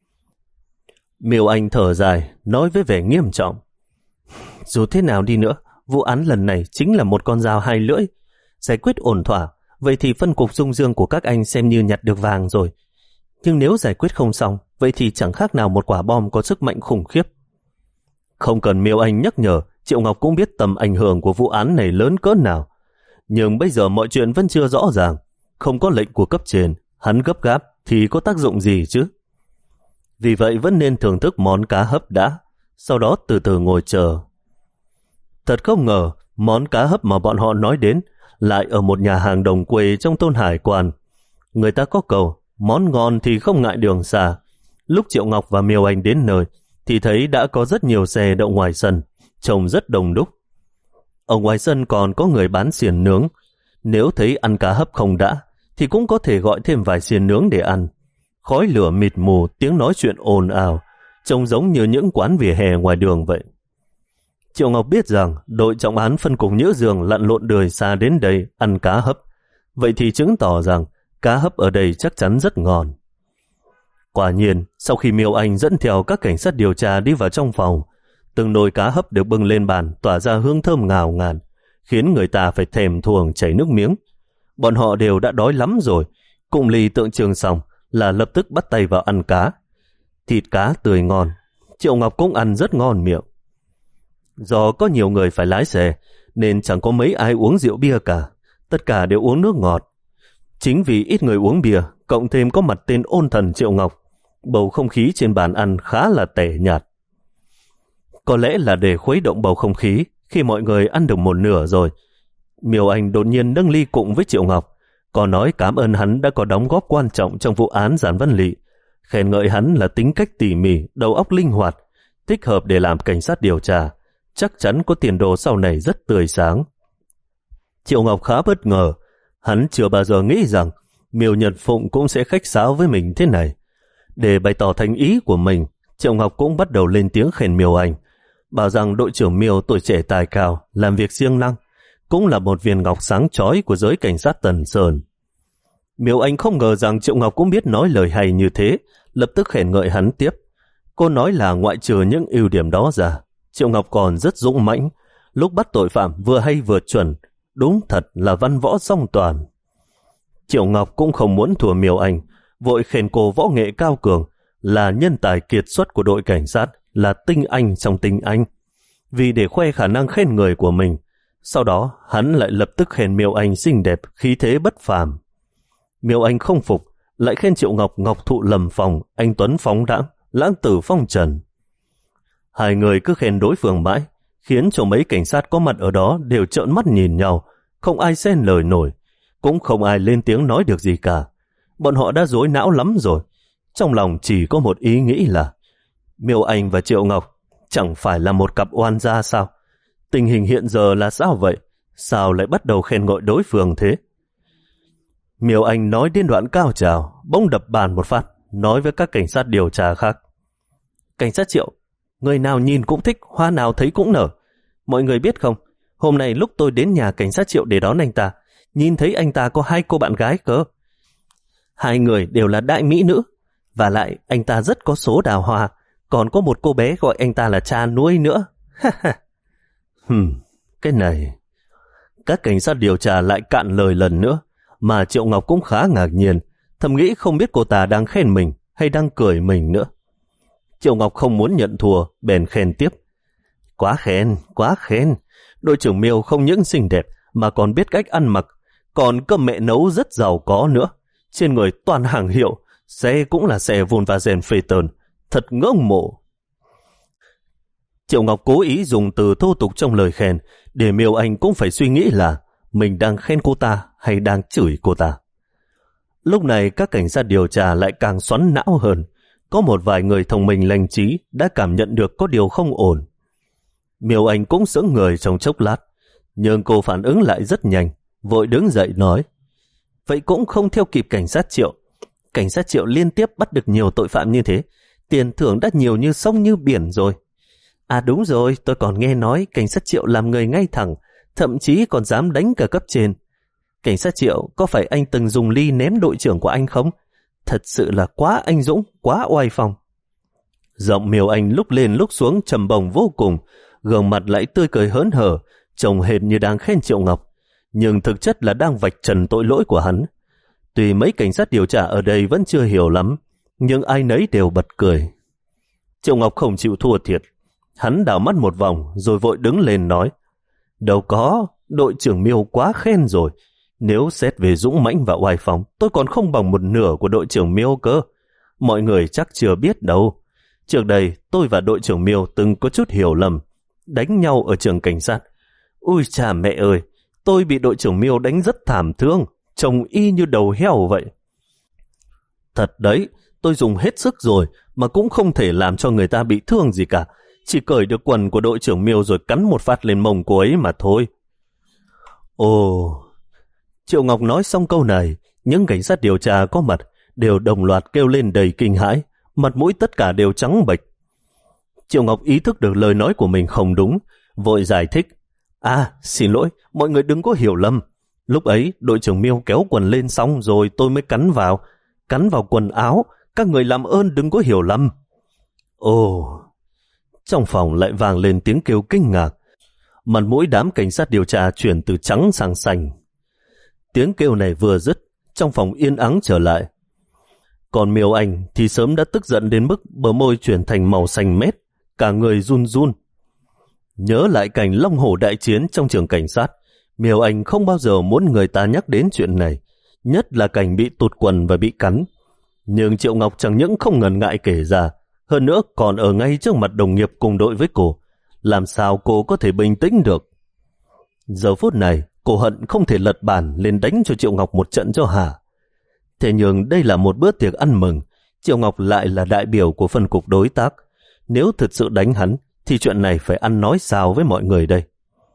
Miêu Anh thở dài, nói với vẻ nghiêm trọng. Dù thế nào đi nữa, vụ án lần này chính là một con dao hai lưỡi. Giải quyết ổn thỏa, vậy thì phân cục Dung Dương của các anh xem như nhặt được vàng rồi. Nhưng nếu giải quyết không xong, vậy thì chẳng khác nào một quả bom có sức mạnh khủng khiếp. Không cần Miêu Anh nhắc nhở, Triệu Ngọc cũng biết tầm ảnh hưởng của vụ án này lớn cỡ nào. Nhưng bây giờ mọi chuyện vẫn chưa rõ ràng. Không có lệnh của cấp trên, hắn gấp gáp thì có tác dụng gì chứ? Vì vậy vẫn nên thưởng thức món cá hấp đã, sau đó từ từ ngồi chờ. Thật không ngờ, món cá hấp mà bọn họ nói đến lại ở một nhà hàng đồng quê trong thôn Hải Quan. Người ta có câu, món ngon thì không ngại đường xa. Lúc Triệu Ngọc và Miêu Anh đến nơi, thì thấy đã có rất nhiều xe đậu ngoài sân, trông rất đông đúc. Ở ngoài sân còn có người bán xiên nướng. Nếu thấy ăn cá hấp không đã, thì cũng có thể gọi thêm vài xiên nướng để ăn. Khói lửa mịt mù, tiếng nói chuyện ồn ào, trông giống như những quán vỉa hè ngoài đường vậy. Triệu Ngọc biết rằng đội trọng án phân cục Nhữ Dương lặn lộn đời xa đến đây ăn cá hấp. Vậy thì chứng tỏ rằng cá hấp ở đây chắc chắn rất ngon. Quả nhiên, sau khi Miêu Anh dẫn theo các cảnh sát điều tra đi vào trong phòng, từng nồi cá hấp được bưng lên bàn tỏa ra hương thơm ngào ngạt, khiến người ta phải thèm thuồng chảy nước miếng. Bọn họ đều đã đói lắm rồi, cùng ly tượng trưng xong là lập tức bắt tay vào ăn cá. Thịt cá tươi ngon, Triệu Ngọc cũng ăn rất ngon miệng. Do có nhiều người phải lái xe, nên chẳng có mấy ai uống rượu bia cả, tất cả đều uống nước ngọt. Chính vì ít người uống bia, cộng thêm có mặt tên ôn thần Triệu Ngọc, bầu không khí trên bàn ăn khá là tẻ nhạt. Có lẽ là để khuấy động bầu không khí, khi mọi người ăn được một nửa rồi, Miêu Anh đột nhiên nâng ly cụng với Triệu Ngọc, còn nói cảm ơn hắn đã có đóng góp quan trọng trong vụ án Giản Văn Lị, khen ngợi hắn là tính cách tỉ mỉ, đầu óc linh hoạt, thích hợp để làm cảnh sát điều tra, chắc chắn có tiền đồ sau này rất tươi sáng. Triệu Ngọc khá bất ngờ, hắn chưa bao giờ nghĩ rằng Miêu Nhật Phụng cũng sẽ khách sáo với mình thế này. Để bày tỏ thành ý của mình, Triệu Ngọc cũng bắt đầu lên tiếng khen Miêu Anh, bảo rằng đội trưởng Miêu tuổi trẻ tài cao, làm việc siêng năng, cũng là một viên ngọc sáng chói của giới cảnh sát Tần Sơn. Miêu Anh không ngờ rằng Triệu Ngọc cũng biết nói lời hay như thế, lập tức khen ngợi hắn tiếp. Cô nói là ngoại trừ những ưu điểm đó ra, Triệu Ngọc còn rất dũng mãnh, lúc bắt tội phạm vừa hay vừa chuẩn, đúng thật là văn võ song toàn. Triệu Ngọc cũng không muốn thua Miêu Anh, vội khen cô võ nghệ cao cường, là nhân tài kiệt xuất của đội cảnh sát, là tinh anh trong tinh anh. Vì để khoe khả năng khen người của mình, sau đó hắn lại lập tức khen Miêu Anh xinh đẹp, khí thế bất phàm. Miêu Anh không phục, lại khen Triệu Ngọc ngọc thụ lầm phòng, anh tuấn phóng đãng, lãng tử phong trần. Hai người cứ khen đối phương mãi, khiến cho mấy cảnh sát có mặt ở đó đều trợn mắt nhìn nhau, không ai xen lời nổi, cũng không ai lên tiếng nói được gì cả. Bọn họ đã rối não lắm rồi, trong lòng chỉ có một ý nghĩ là Miêu Anh và Triệu Ngọc chẳng phải là một cặp oan gia sao? Tình hình hiện giờ là sao vậy? Sao lại bắt đầu khen ngợi đối phương thế? Miêu Anh nói đến đoạn cao trào, bỗng đập bàn một phát, nói với các cảnh sát điều tra khác. Cảnh sát Triệu, người nào nhìn cũng thích, hoa nào thấy cũng nở. Mọi người biết không, hôm nay lúc tôi đến nhà cảnh sát Triệu để đón anh ta, nhìn thấy anh ta có hai cô bạn gái cơ. Hai người đều là đại mỹ nữ, và lại anh ta rất có số đào hoa, còn có một cô bé gọi anh ta là cha nuôi nữa. Hừm, cái này... Các cảnh sát điều tra lại cạn lời lần nữa, mà Triệu Ngọc cũng khá ngạc nhiên, thầm nghĩ không biết cô ta đang khen mình hay đang cười mình nữa. Triệu Ngọc không muốn nhận thua, bèn khen tiếp. Quá khen, quá khen. Đội trưởng Miêu không những xinh đẹp mà còn biết cách ăn mặc, còn cơm mẹ nấu rất giàu có nữa. Trên người toàn hàng hiệu, xe cũng là xe Volkswagen Phaeton, thật ngưỡng mộ. Triệu Ngọc cố ý dùng từ thô tục trong lời khen để Miêu Anh cũng phải suy nghĩ là mình đang khen cô ta hay đang chửi cô ta. Lúc này các cảnh sát điều tra lại càng xoắn não hơn. Có một vài người thông minh lành trí đã cảm nhận được có điều không ổn. Miêu Anh cũng sững người trong chốc lát, nhưng cô phản ứng lại rất nhanh, vội đứng dậy nói. Vậy cũng không theo kịp cảnh sát Triệu. Cảnh sát Triệu liên tiếp bắt được nhiều tội phạm như thế, tiền thưởng đã nhiều như sông như biển rồi. À đúng rồi, tôi còn nghe nói cảnh sát Triệu làm người ngay thẳng, thậm chí còn dám đánh cả cấp trên. Cảnh sát Triệu, có phải anh từng dùng ly ném đội trưởng của anh không? Thật sự là quá anh dũng, quá oai phong. Giọng Miêu Anh lúc lên lúc xuống trầm bổng vô cùng, gương mặt lại tươi cười hớn hở, trông hệt như đang khen Triệu Ngọc, nhưng thực chất là đang vạch trần tội lỗi của hắn. Tuy mấy cảnh sát điều tra ở đây vẫn chưa hiểu lắm, nhưng ai nấy đều bật cười. Triệu Ngọc không chịu thua thiệt. Hắn đảo mắt một vòng rồi vội đứng lên nói. Đâu có, đội trưởng Miêu quá khen rồi. Nếu xét về dũng mãnh và oai phong, tôi còn không bằng một nửa của đội trưởng Miêu cơ. Mọi người chắc chưa biết đâu. Trước đây, tôi và đội trưởng Miêu từng có chút hiểu lầm, đánh nhau ở trường cảnh sát. Ui cha mẹ ơi, tôi bị đội trưởng Miêu đánh rất thảm thương, trông y như đầu heo vậy. Thật đấy, tôi dùng hết sức rồi mà cũng không thể làm cho người ta bị thương gì cả. Chỉ cởi được quần của đội trưởng Miêu rồi cắn một phát lên mông cô ấy mà thôi. Ồ... Triệu Ngọc nói xong câu này, những cảnh sát điều tra có mặt đều đồng loạt kêu lên đầy kinh hãi, mặt mũi tất cả đều trắng bệch. Triệu Ngọc ý thức được lời nói của mình không đúng, vội giải thích. À, xin lỗi, mọi người đừng có hiểu lầm. Lúc ấy, đội trưởng Miêu kéo quần lên xong rồi tôi mới cắn vào. Cắn vào quần áo, các người làm ơn đừng có hiểu lầm. Ồ... Trong phòng lại vang lên tiếng kêu kinh ngạc. Mặt mũi đám cảnh sát điều tra chuyển từ trắng sang xanh. Tiếng kêu này vừa dứt, trong phòng yên ắng trở lại. Còn Miêu Anh thì sớm đã tức giận đến mức bờ môi chuyển thành màu xanh mét, cả người run run. Nhớ lại cảnh long hổ đại chiến trong trường cảnh sát, Miêu Anh không bao giờ muốn người ta nhắc đến chuyện này, nhất là cảnh bị tụt quần và bị cắn. Nhưng Triệu Ngọc chẳng những không ngần ngại kể ra, hơn nữa còn ở ngay trước mặt đồng nghiệp cùng đội với cô. Làm sao cô có thể bình tĩnh được? Giờ phút này, cô hận không thể lật bàn lên đánh cho Triệu Ngọc một trận cho hả. Thế nhưng đây là một bữa tiệc ăn mừng, Triệu Ngọc lại là đại biểu của phân cục đối tác. Nếu thực sự đánh hắn, thì chuyện này phải ăn nói sao với mọi người đây?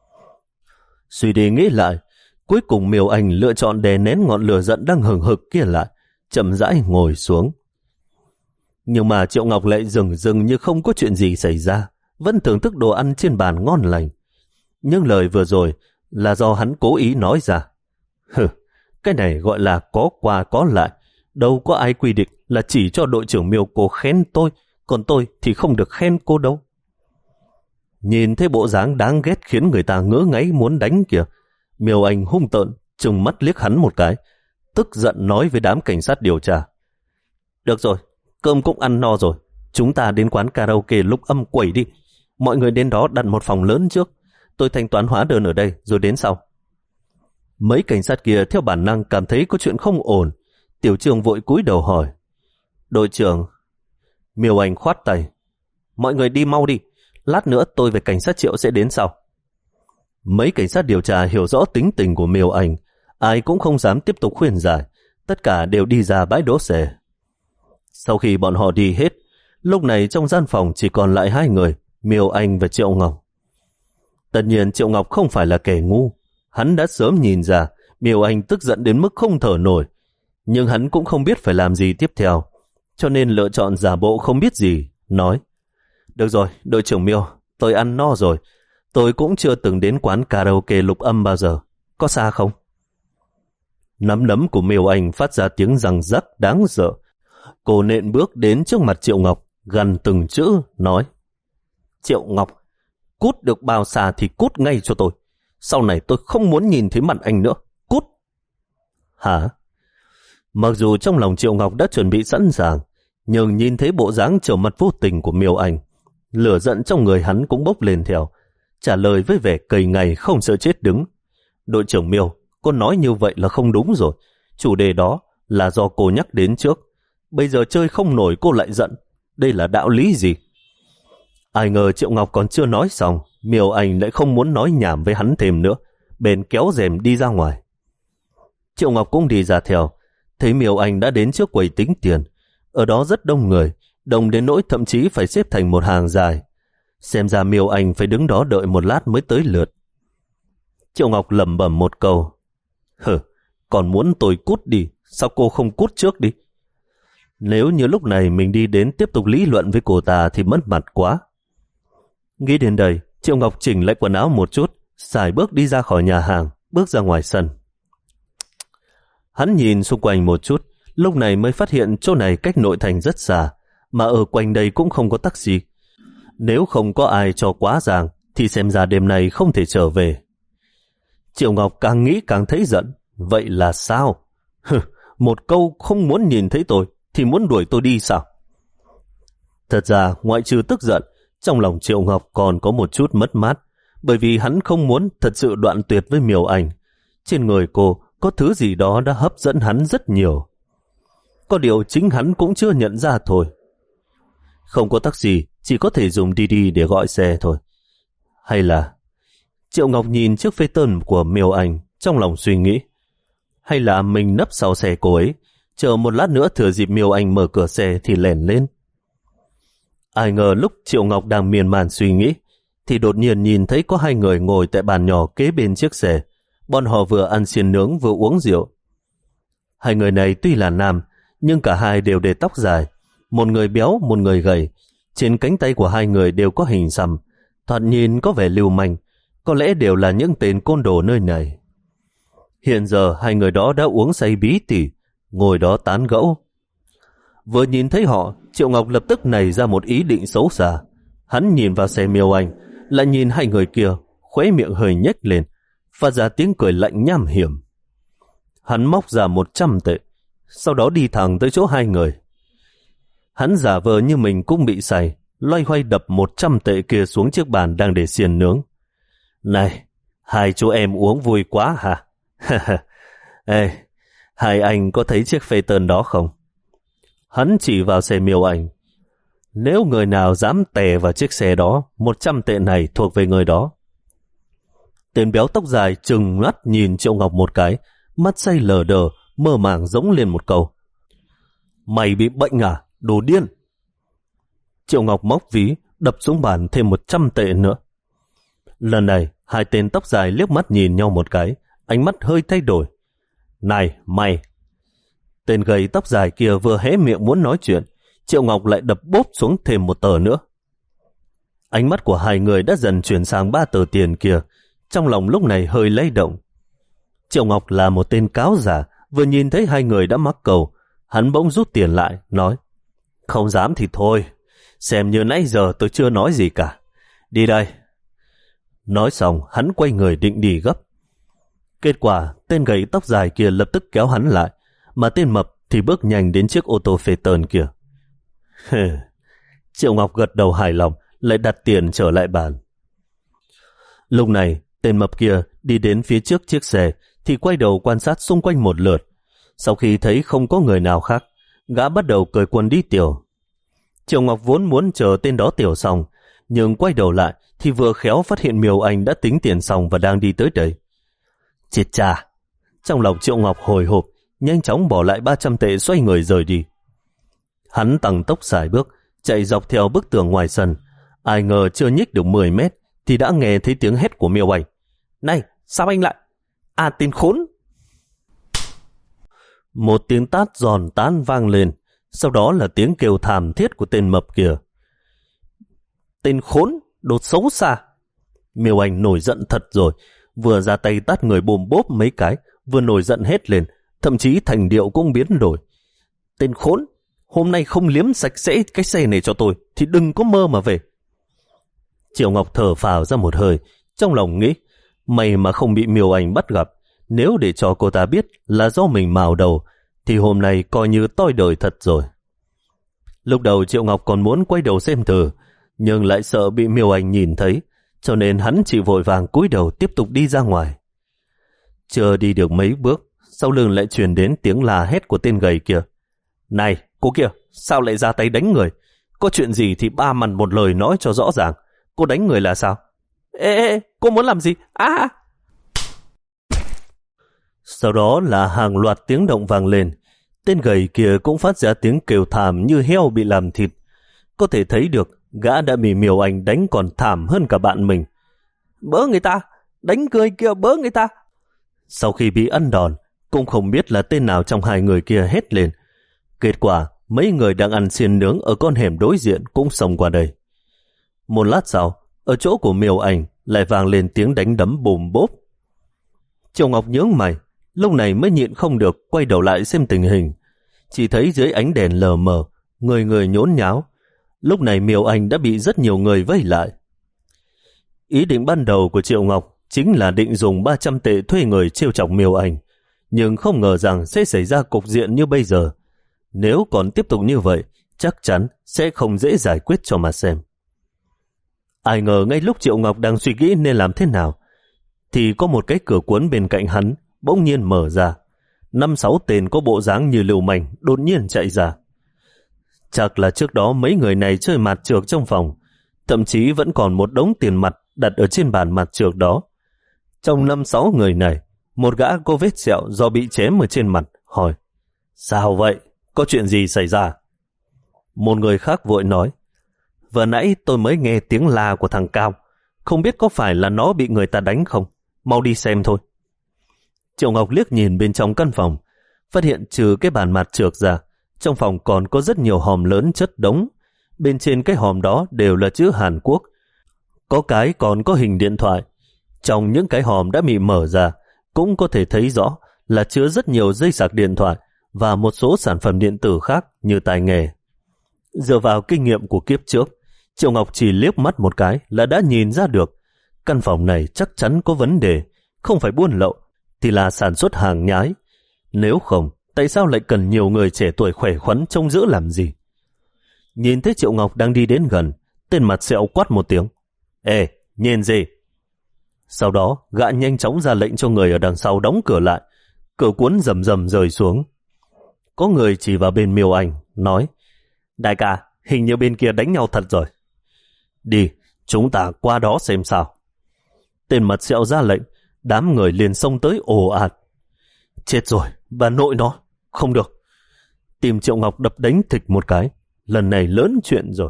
Suy đi nghĩ lại, cuối cùng Miêu Anh lựa chọn đè nén ngọn lửa giận đang hừng hực kia lại, chậm rãi ngồi xuống. Nhưng mà Triệu Ngọc lại dừng dừng như không có chuyện gì xảy ra, vẫn thưởng thức đồ ăn trên bàn ngon lành. Nhưng lời vừa rồi là do hắn cố ý nói ra. Hừ, cái này gọi là có qua có lại. Đâu có ai quy định là chỉ cho đội trưởng Miêu cô khen tôi, còn tôi thì không được khen cô đâu. Nhìn thấy bộ dáng đáng ghét khiến người ta ngỡ ngáy muốn đánh kìa. Miêu Anh hung tợn, trừng mắt liếc hắn một cái, tức giận nói với đám cảnh sát điều tra. Được rồi, cơm cũng ăn no rồi, chúng ta đến quán karaoke Lục Âm quẩy đi. Mọi người đến đó đặt một phòng lớn trước, tôi thanh toán hóa đơn ở đây rồi đến sau. Mấy cảnh sát kia theo bản năng cảm thấy có chuyện không ổn. Tiểu Trương vội cúi đầu hỏi. Đội trưởng. Miêu Anh khoát tay. Mọi người đi mau đi, lát nữa tôi và cảnh sát Triệu sẽ đến sau. Mấy cảnh sát điều tra hiểu rõ tính tình của Miêu Anh, ai cũng không dám tiếp tục khuyên giải, tất cả đều đi ra bãi đỗ xe. Sau khi bọn họ đi hết, lúc này trong gian phòng chỉ còn lại hai người, Miêu Anh và Triệu Ngọc. Tất nhiên Triệu Ngọc không phải là kẻ ngu, hắn đã sớm nhìn ra Miêu Anh tức giận đến mức không thở nổi, nhưng hắn cũng không biết phải làm gì tiếp theo, cho nên lựa chọn giả bộ không biết gì, nói: Được rồi, đội trưởng Miêu, tôi ăn no rồi, tôi cũng chưa từng đến quán karaoke Lục Âm bao giờ, có xa không? Nắm đấm của Miêu Anh phát ra tiếng răng rắc đáng sợ. Cô nện bước đến trước mặt Triệu Ngọc, gằn từng chữ, nói: Triệu Ngọc, cút được bao xa thì cút ngay cho tôi. Sau này tôi không muốn nhìn thấy mặt anh nữa. Cút! Hả? Mặc dù trong lòng Triệu Ngọc đã chuẩn bị sẵn sàng, nhưng nhìn thấy bộ dáng trở mặt vô tình của Miêu Anh, lửa giận trong người hắn cũng bốc lên theo, trả lời với vẻ cầy ngày không sợ chết đứng. Đội trưởng Miêu, cô nói như vậy là không đúng rồi. Chủ đề đó là do cô nhắc đến trước. Bây giờ chơi không nổi cô lại giận. Đây là đạo lý gì? Ai ngờ Triệu Ngọc còn chưa nói xong, Miêu Anh lại không muốn nói nhảm với hắn thêm nữa, bèn kéo rèm đi ra ngoài. Triệu Ngọc cũng đi ra theo, thấy Miêu Anh đã đến trước quầy tính tiền. Ở đó rất đông người, đông đến nỗi thậm chí phải xếp thành một hàng dài. Xem ra Miêu Anh phải đứng đó đợi một lát mới tới lượt. Triệu Ngọc lẩm bẩm một câu. Hừ, còn muốn tôi cút đi, sao cô không cút trước đi? Nếu như lúc này mình đi đến tiếp tục lý luận với cô ta thì mất mặt quá. Nghĩ đến đây, Triệu Ngọc chỉnh lại quần áo một chút, xài bước đi ra khỏi nhà hàng, bước ra ngoài sân. Hắn nhìn xung quanh một chút, lúc này mới phát hiện chỗ này cách nội thành rất xa, mà ở quanh đây cũng không có taxi. Nếu không có ai cho quá ràng, thì xem ra đêm nay không thể trở về. Triệu Ngọc càng nghĩ càng thấy giận. Vậy là sao? Hừ, một câu không muốn nhìn thấy tôi, thì muốn đuổi tôi đi sao? Thật ra, ngoại trừ tức giận, trong lòng Triệu Ngọc còn có một chút mất mát, bởi vì hắn không muốn thật sự đoạn tuyệt với Miêu Anh. Trên người cô có thứ gì đó đã hấp dẫn hắn rất nhiều. Có điều chính hắn cũng chưa nhận ra thôi. Không có taxi, chỉ có thể dùng Didi để gọi xe thôi. Hay là... Triệu Ngọc nhìn chiếc phê tơn của Miêu Anh, trong lòng suy nghĩ. Hay là mình nấp sau xe cô ấy, chờ một lát nữa thừa dịp Miêu Anh mở cửa xe thì lẻn lên. Ai ngờ lúc Triệu Ngọc đang miên man suy nghĩ, thì đột nhiên nhìn thấy có hai người ngồi tại bàn nhỏ kế bên chiếc xe. Bọn họ vừa ăn xiên nướng vừa uống rượu. Hai người này tuy là nam, nhưng cả hai đều để tóc dài. Một người béo, một người gầy. Trên cánh tay của hai người đều có hình xăm, thoạt nhìn có vẻ lưu manh, có lẽ đều là những tên côn đồ nơi này. Hiện giờ hai người đó đã uống say bí tỉ, ngồi đó tán gẫu. Vừa nhìn thấy họ, Triệu Ngọc lập tức nảy ra một ý định xấu xa. Hắn nhìn vào xe Miêu Anh, lại nhìn hai người kia, khóe miệng hơi nhếch lên, phát ra tiếng cười lạnh nham hiểm. Hắn móc ra một trăm tệ, sau đó đi thẳng tới chỗ hai người. Hắn giả vờ như mình cũng bị say, loay hoay đập một trăm tệ kia xuống chiếc bàn đang để xiên nướng. Này, hai chú em uống vui quá hả? Ê, hai anh có thấy chiếc phê tơn đó không? Hắn chỉ vào xe Miêu Anh. Nếu người nào dám tè vào chiếc xe đó, một trăm tệ này thuộc về người đó. Tên béo tóc dài trừng mắt nhìn Triệu Ngọc một cái, mắt say lờ đờ, mơ màng giống lên một câu. Mày bị bệnh à? Đồ điên! Triệu Ngọc móc ví, đập xuống bàn thêm một trăm tệ nữa. Lần này, hai tên tóc dài liếc mắt nhìn nhau một cái, ánh mắt hơi thay đổi. Này, mày! Tên gầy tóc dài kia vừa hé miệng muốn nói chuyện, Triệu Ngọc lại đập bốp xuống thêm một tờ nữa. Ánh mắt của hai người đã dần chuyển sang ba tờ tiền kia, trong lòng lúc này hơi lay động. Triệu Ngọc là một tên cáo giả, vừa nhìn thấy hai người đã mắc cầu, hắn bỗng rút tiền lại, nói: Không dám thì thôi, xem như nãy giờ tôi chưa nói gì cả. Đi đây. Nói xong, hắn quay người định đi gấp. Kết quả, tên gầy tóc dài kia lập tức kéo hắn lại, mà tên mập thì bước nhanh đến chiếc ô tô phê tơn kia. Triệu Ngọc gật đầu hài lòng, lại đặt tiền trở lại bàn. Lúc này, tên mập kia đi đến phía trước chiếc xe thì quay đầu quan sát xung quanh một lượt. Sau khi thấy không có người nào khác, gã bắt đầu cởi quần đi tiểu. Triệu Ngọc vốn muốn chờ tên đó tiểu xong, nhưng quay đầu lại thì vừa khéo phát hiện Miêu Anh đã tính tiền xong và đang đi tới đây. Chết cha! Trong lòng Triệu Ngọc hồi hộp, nhanh chóng bỏ lại ba trăm tệ, xoay người rời đi. Hắn tăng tốc sải bước, chạy dọc theo bức tường ngoài sân. Ai ngờ chưa nhích được mười mét thì đã nghe thấy tiếng hét của Miêu Anh. Này, sao anh lại? À, tên khốn! Một tiếng tát giòn tan vang lên, sau đó là tiếng kêu thảm thiết của tên mập kia. Tên khốn, đồ xấu xa! Miêu Anh nổi giận thật rồi, vừa ra tay tát người bùm bốp mấy cái, vừa nổi giận hết lên, thậm chí thành điệu cũng biến đổi. Tên khốn, hôm nay không liếm sạch sẽ cái xe này cho tôi thì đừng có mơ mà về. Triệu Ngọc thở phào ra một hơi, trong lòng nghĩ, may mà không bị Miêu Anh bắt gặp. Nếu để cho cô ta biết là do mình mào đầu thì hôm nay coi như toi đời thật rồi. Lúc đầu Triệu Ngọc còn muốn quay đầu xem thử, nhưng lại sợ bị Miêu Anh nhìn thấy, cho nên hắn chỉ vội vàng cúi đầu tiếp tục đi ra ngoài. Chưa đi được mấy bước, sau lưng lại truyền đến tiếng la hét của tên gầy kia. Này, cô kia, sao lại ra tay đánh người? Có chuyện gì thì ba mặt một lời nói cho rõ ràng. Cô đánh người là sao? Ê, ê, cô muốn làm gì? À! Sau đó là hàng loạt tiếng động vang lên. Tên gầy kia cũng phát ra tiếng kêu thảm như heo bị làm thịt. Có thể thấy được gã đã bị Miêu Anh đánh còn thảm hơn cả bạn mình. Bớ người ta! Đánh người kia, bớ người ta! Sau khi bị ăn đòn, cũng không biết là tên nào trong hai người kia hét lên. Kết quả, mấy người đang ăn xiên nướng ở con hẻm đối diện cũng xông qua đây. Một lát sau, ở chỗ của Miêu Anh lại vang lên tiếng đánh đấm bùm bốp. Triệu Ngọc nhướng mày, lúc này mới nhịn không được quay đầu lại xem tình hình. Chỉ thấy dưới ánh đèn lờ mờ, người người nhốn nháo. Lúc này Miêu Anh đã bị rất nhiều người vây lại. Ý định ban đầu của Triệu Ngọc chính là định dùng ba trăm tệ thuê người trêu chọc Miêu Anh, nhưng không ngờ rằng sẽ xảy ra cục diện như bây giờ. Nếu còn tiếp tục như vậy, chắc chắn sẽ không dễ giải quyết cho mà xem. Ai ngờ ngay lúc Triệu Ngọc đang suy nghĩ nên làm thế nào, thì có một cái cửa cuốn bên cạnh hắn bỗng nhiên mở ra. Năm sáu tên có bộ dáng như lưu manh đột nhiên chạy ra. Chắc là trước đó mấy người này chơi mặt trược trong phòng, thậm chí vẫn còn một đống tiền mặt đặt ở trên bàn mặt trược đó. Trong năm sáu người này, một gã có vết sẹo do bị chém ở trên mặt, hỏi: Sao vậy? Có chuyện gì xảy ra? Một người khác vội nói: Vừa nãy tôi mới nghe tiếng la của thằng Cao, không biết có phải là nó bị người ta đánh không? Mau đi xem thôi. Triệu Ngọc liếc nhìn bên trong căn phòng, phát hiện trừ cái bàn mặt trược ra, trong phòng còn có rất nhiều hòm lớn chất đống. Bên trên cái hòm đó đều là chữ Hàn Quốc. Có cái còn có hình điện thoại. Trong những cái hòm đã bị mở ra, cũng có thể thấy rõ là chứa rất nhiều dây sạc điện thoại và một số sản phẩm điện tử khác như tai nghe. Dựa vào kinh nghiệm của kiếp trước, Triệu Ngọc chỉ liếc mắt một cái là đã nhìn ra được căn phòng này chắc chắn có vấn đề, không phải buôn lậu thì là sản xuất hàng nhái. Nếu không, tại sao lại cần nhiều người trẻ tuổi khỏe khoắn trông giữ làm gì? Nhìn thấy Triệu Ngọc đang đi đến gần, tên mặt sẹo quát một tiếng: Ê, nhìn gì? Sau đó, gã nhanh chóng ra lệnh cho người ở đằng sau đóng cửa lại. Cửa cuốn rầm rầm rơi xuống. Có người chỉ vào bên Miêu Anh, nói: Đại ca, hình như bên kia đánh nhau thật rồi. Đi, chúng ta qua đó xem sao. Tên mặt sẹo ra lệnh, đám người liền xông tới ồ ạt. Chết rồi, bà nội nó, không được. Tim Triệu Ngọc đập đánh thịch một cái, lần này lớn chuyện rồi.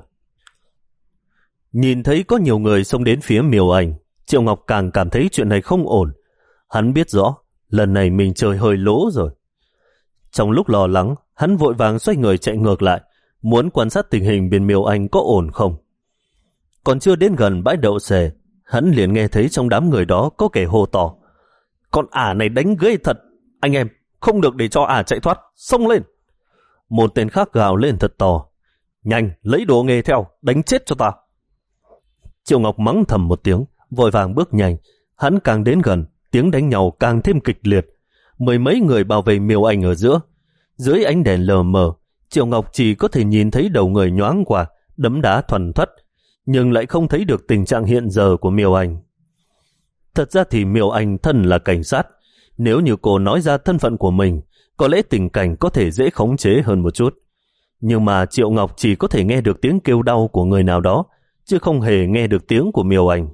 Nhìn thấy có nhiều người xông đến phía Miêu Anh, Triệu Ngọc càng cảm thấy chuyện này không ổn. Hắn biết rõ, lần này mình chơi hơi lỗ rồi. Trong lúc lo lắng, hắn vội vàng xoay người chạy ngược lại, muốn quan sát tình hình bên Miêu Anh có ổn không. Còn chưa đến gần bãi đậu xe, hắn liền nghe thấy trong đám người đó có kẻ hô to: "Con ả này đánh ghê thật, anh em, không được để cho ả chạy thoát, xông lên!" Một tên khác gào lên thật to: "Nhanh, lấy đồ nghề theo, đánh chết cho ta!" Triệu Ngọc mắng thầm một tiếng, vội vàng bước nhanh. Hắn càng đến gần, tiếng đánh nhau càng thêm kịch liệt. Mười mấy người bảo vệ Miêu Anh ở giữa. Dưới ánh đèn lờ mờ, Triệu Ngọc chỉ có thể nhìn thấy đầu người nhoáng qua, đấm đá thuần thoắt, nhưng lại không thấy được tình trạng hiện giờ của Miêu Anh. Thật ra thì Miêu Anh thân là cảnh sát. Nếu như cô nói ra thân phận của mình, có lẽ tình cảnh có thể dễ khống chế hơn một chút. Nhưng mà Triệu Ngọc chỉ có thể nghe được tiếng kêu đau của người nào đó, chứ không hề nghe được tiếng của Miêu Anh.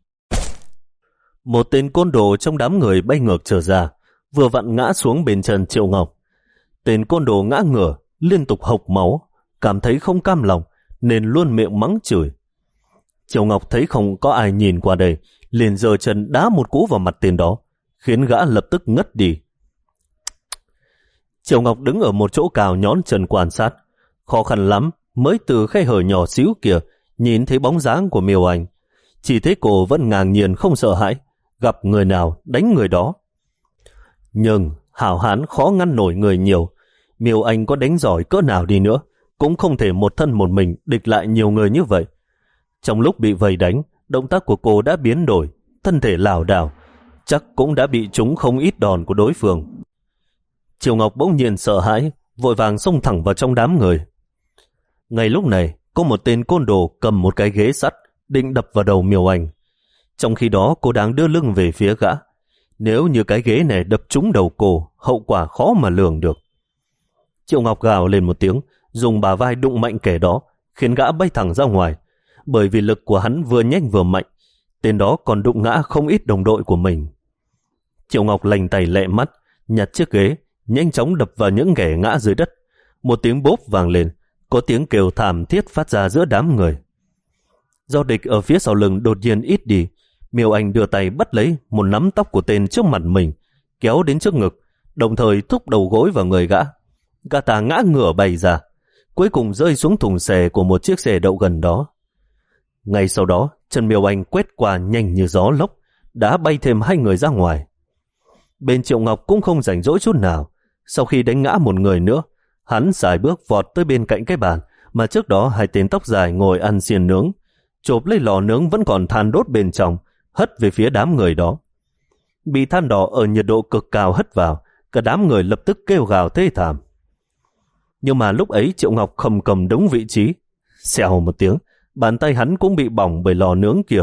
Một tên côn đồ trong đám người bay ngược trở ra, vừa vặn ngã xuống bên chân Triệu Ngọc. Tên côn đồ ngã ngửa, liên tục hộc máu, cảm thấy không cam lòng, nên luôn miệng mắng chửi. Triệu Ngọc thấy không có ai nhìn qua đây, liền giơ chân đá một cú vào mặt tên đó, khiến gã lập tức ngất đi. Triệu Ngọc đứng ở một chỗ cao nhón chân quan sát, khó khăn lắm mới từ khe hở nhỏ xíu kia nhìn thấy bóng dáng của Miêu Anh. Chỉ thấy cô vẫn ngang nhiên không sợ hãi, gặp người nào đánh người đó. Nhưng hảo hán khó ngăn nổi người nhiều. Miêu Anh có đánh giỏi cỡ nào đi nữa, cũng không thể một thân một mình địch lại nhiều người như vậy. Trong lúc bị vây đánh, động tác của cô đã biến đổi, thân thể lảo đảo, chắc cũng đã bị trúng không ít đòn của đối phương. Triệu Ngọc bỗng nhiên sợ hãi, vội vàng xông thẳng vào trong đám người. Ngay lúc này, có một tên côn đồ cầm một cái ghế sắt, định đập vào đầu Miêu Anh. Trong khi đó cô đang đưa lưng về phía gã. Nếu như cái ghế này đập trúng đầu cô, hậu quả khó mà lường được. Triệu Ngọc gào lên một tiếng, dùng bả vai đụng mạnh kẻ đó, khiến gã bay thẳng ra ngoài. Bởi vì lực của hắn vừa nhanh vừa mạnh, tên đó còn đụng ngã không ít đồng đội của mình. Triệu Ngọc lành tay lẹ mắt, nhặt chiếc ghế, nhanh chóng đập vào những kẻ ngã dưới đất. Một tiếng bốp vang lên, có tiếng kêu thảm thiết phát ra giữa đám người. Do địch ở phía sau lưng đột nhiên ít đi, Miêu Anh đưa tay bắt lấy một nắm tóc của tên trước mặt mình, kéo đến trước ngực, đồng thời thúc đầu gối vào người gã. Gã ta ngã ngửa bay ra, cuối cùng rơi xuống thùng xe của một chiếc xe đậu gần đó. Ngay sau đó, chân Miêu Anh quét qua nhanh như gió lốc, đã bay thêm hai người ra ngoài. Bên Triệu Ngọc cũng không rảnh rỗi chút nào. Sau khi đánh ngã một người nữa, hắn xài bước vọt tới bên cạnh cái bàn mà trước đó hai tên tóc dài ngồi ăn xiên nướng, chộp lấy lò nướng vẫn còn than đốt bên trong, hất về phía đám người đó. Bị than đỏ ở nhiệt độ cực cao hất vào, cả đám người lập tức kêu gào thê thảm. Nhưng mà lúc ấy Triệu Ngọc không cầm đúng vị trí. Xèo một tiếng, bàn tay hắn cũng bị bỏng bởi lò nướng kia.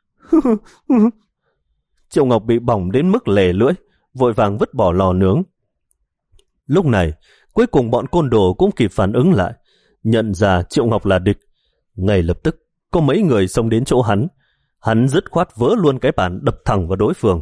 Triệu Ngọc bị bỏng đến mức lè lưỡi, vội vàng vứt bỏ lò nướng. Lúc này, cuối cùng bọn côn đồ cũng kịp phản ứng lại, nhận ra Triệu Ngọc là địch. Ngay lập tức, có mấy người xông đến chỗ hắn. Hắn dứt khoát vỡ luôn cái bàn đập thẳng vào đối phương.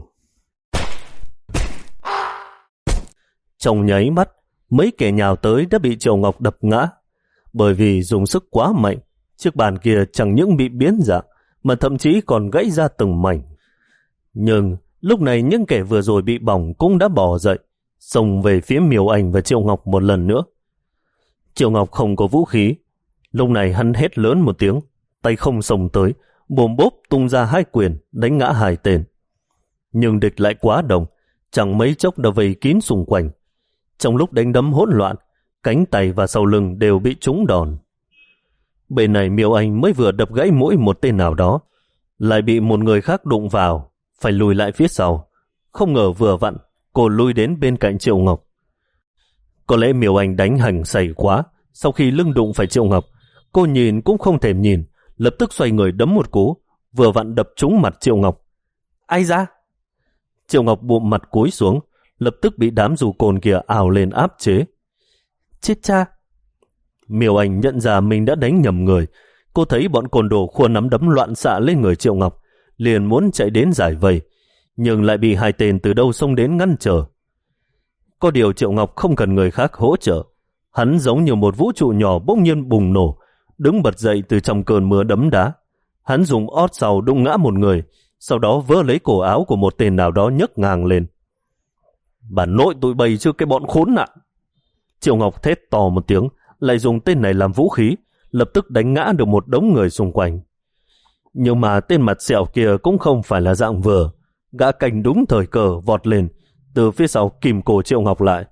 Trong nháy mắt, mấy kẻ nhào tới đã bị Triệu Ngọc đập ngã. Bởi vì dùng sức quá mạnh, chiếc bàn kia chẳng những bị biến dạng, mà thậm chí còn gãy ra từng mảnh. Nhưng lúc này những kẻ vừa rồi bị bỏng cũng đã bò dậy, xông về phía Miêu Anh và Triệu Ngọc một lần nữa. Triệu Ngọc không có vũ khí. Lúc này hắn hét lớn một tiếng, tay không xông tới, bồm bốp tung ra hai quyền đánh ngã hai tên. Nhưng địch lại quá đông, chẳng mấy chốc đã vây kín xung quanh. Trong lúc đánh đấm hỗn loạn, cánh tay và sau lưng đều bị trúng đòn. Bên này Miêu Anh mới vừa đập gãy mũi một tên nào đó, lại bị một người khác đụng vào, phải lùi lại phía sau. Không ngờ vừa vặn, cô lui đến bên cạnh Triệu Ngọc. Có lẽ Miêu Anh đánh hành say quá, sau khi lưng đụng phải Triệu Ngọc, cô nhìn cũng không thèm nhìn, lập tức xoay người đấm một cú, vừa vặn đập trúng mặt Triệu Ngọc. Ai ra? Triệu Ngọc bụm mặt cúi xuống, lập tức bị đám dù cồn kia ào lên áp chế. Chết cha! Miêu Anh nhận ra mình đã đánh nhầm người. Cô thấy bọn côn đồ khua nắm đấm loạn xạ lên người Triệu Ngọc, liền muốn chạy đến giải vây, nhưng lại bị hai tên từ đâu xông đến ngăn trở. Có điều Triệu Ngọc không cần người khác hỗ trợ. Hắn giống như một vũ trụ nhỏ bỗng nhiên bùng nổ, đứng bật dậy từ trong cơn mưa đấm đá. Hắn dùng ót sau đụng ngã một người, sau đó vơ lấy cổ áo của một tên nào đó nhấc ngang lên. Bà nội tụi bầy chứ cái bọn khốn nạn! Triệu Ngọc thét to một tiếng, lại dùng tên này làm vũ khí, lập tức đánh ngã được một đống người xung quanh. Nhưng mà tên mặt sẹo kia cũng không phải là dạng vừa, gã cành đúng thời cơ vọt lên, từ phía sau kìm cổ Triệu Ngọc lại.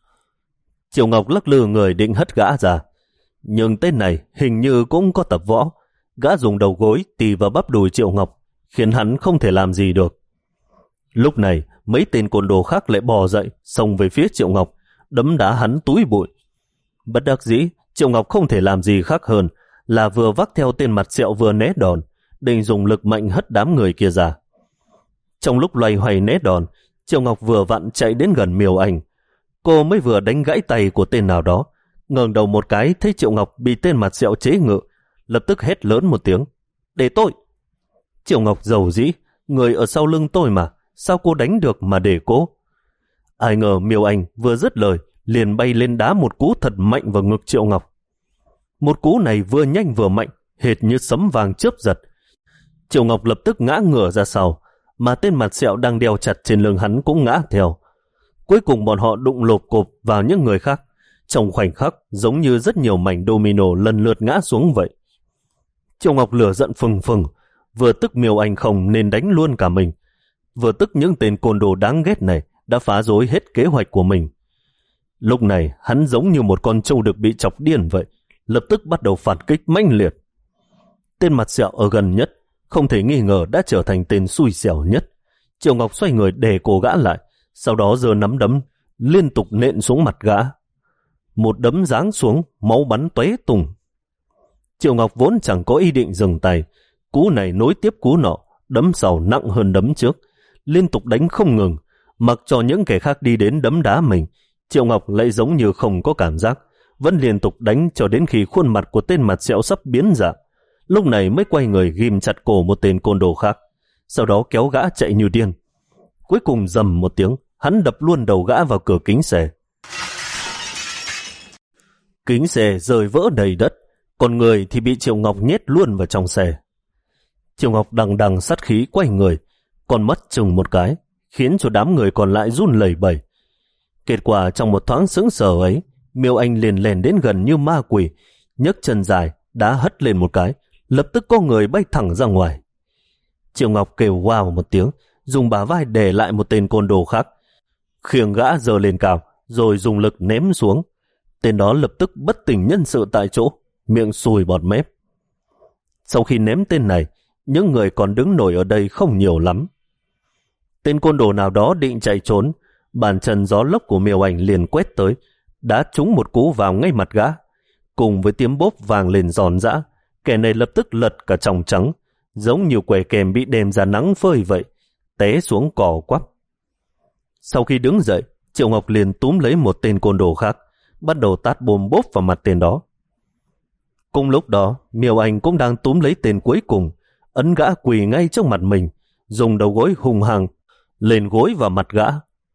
Triệu Ngọc lắc lư người định hất gã ra, nhưng tên này hình như cũng có tập võ, gã dùng đầu gối tì vào bắp đùi Triệu Ngọc, khiến hắn không thể làm gì được. Lúc này, mấy tên côn đồ khác lại bò dậy, xông về phía Triệu Ngọc, đấm đá hắn túi bụi. Bất đắc dĩ, Triệu Ngọc không thể làm gì khác hơn là vừa vác theo tên mặt sẹo vừa né đòn, định dùng lực mạnh hất đám người kia ra. Trong lúc loay hoay né đòn, Triệu Ngọc vừa vặn chạy đến gần Miêu Anh. Cô mới vừa đánh gãy tay của tên nào đó, ngẩng đầu một cái thấy Triệu Ngọc bị tên mặt sẹo chế ngự, lập tức hét lớn một tiếng: "Để tôi!" Triệu Ngọc dầu dĩ: "Người ở sau lưng tôi mà, sao cô đánh được mà để cô?" Ai ngờ Miêu Anh vừa dứt lời, liền bay lên đá một cú thật mạnh vào ngực Triệu Ngọc. Một cú này vừa nhanh vừa mạnh, hệt như sấm vàng chớp giật. Triệu Ngọc lập tức ngã ngửa ra sau, mà tên mặt sẹo đang đeo chặt trên lưng hắn cũng ngã theo. Cuối cùng bọn họ đụng lộp cộp vào những người khác, trong khoảnh khắc giống như rất nhiều mảnh domino lần lượt ngã xuống vậy. Triệu Ngọc lửa giận phừng phừng, vừa tức Miêu Anh không nên đánh luôn cả mình, vừa tức những tên côn đồ đáng ghét này đã phá rối hết kế hoạch của mình. Lúc này hắn giống như một con trâu được bị chọc điên vậy, lập tức bắt đầu phản kích mãnh liệt. Tên mặt sẹo ở gần nhất không thể nghi ngờ đã trở thành tên xui xẻo nhất. Triệu Ngọc xoay người đè cổ gã lại, sau đó giơ nắm đấm liên tục nện xuống mặt gã. Một đấm giáng xuống, máu bắn tóe tung. Triệu Ngọc vốn chẳng có ý định dừng tay, cú này nối tiếp cú nọ, đấm sau nặng hơn đấm trước, liên tục đánh không ngừng, mặc cho những kẻ khác đi đến đấm đá mình. Triệu Ngọc lại giống như không có cảm giác, vẫn liên tục đánh cho đến khi khuôn mặt của tên mặt sẹo sắp biến dạng. Lúc này mới quay người ghim chặt cổ một tên côn đồ khác, sau đó kéo gã chạy như điên. Cuối cùng rầm một tiếng, hắn đập luôn đầu gã vào cửa kính xe. Kính xe rơi vỡ đầy đất, còn người thì bị Triệu Ngọc nhét luôn vào trong xe. Triệu Ngọc đằng đằng sát khí quay người, còn mắt chừng một cái, khiến cho đám người còn lại run lẩy bẩy. Kết quả trong một thoáng sững sờ ấy, Miêu Anh liền lèn đến gần như ma quỷ, nhấc chân dài, đá hất lên một cái, lập tức có người bay thẳng ra ngoài. Triệu Ngọc kêu wow một tiếng, dùng bả vai đè lại một tên côn đồ khác, khiêng gã giơ lên cao, rồi dùng lực ném xuống. Tên đó lập tức bất tỉnh nhân sự tại chỗ, miệng sùi bọt mép. Sau khi ném tên này, những người còn đứng nổi ở đây không nhiều lắm. Tên côn đồ nào đó định chạy trốn, bàn chân gió lốc của Miêu Anh liền quét tới, đá trúng một cú vào ngay mặt gã. Cùng với tiếng bốp vàng lên giòn giã, kẻ này lập tức lật cả tròng trắng, giống như què kèm bị đem ra nắng phơi vậy, té xuống cỏ quắp. Sau khi đứng dậy, Triệu Ngọc liền túm lấy một tên côn đồ khác, bắt đầu tát bồm bốp vào mặt tên đó. Cùng lúc đó, Miêu Anh cũng đang túm lấy tên cuối cùng, ấn gã quỳ ngay trước mặt mình, dùng đầu gối hùng hăng lên gối vào mặt gã.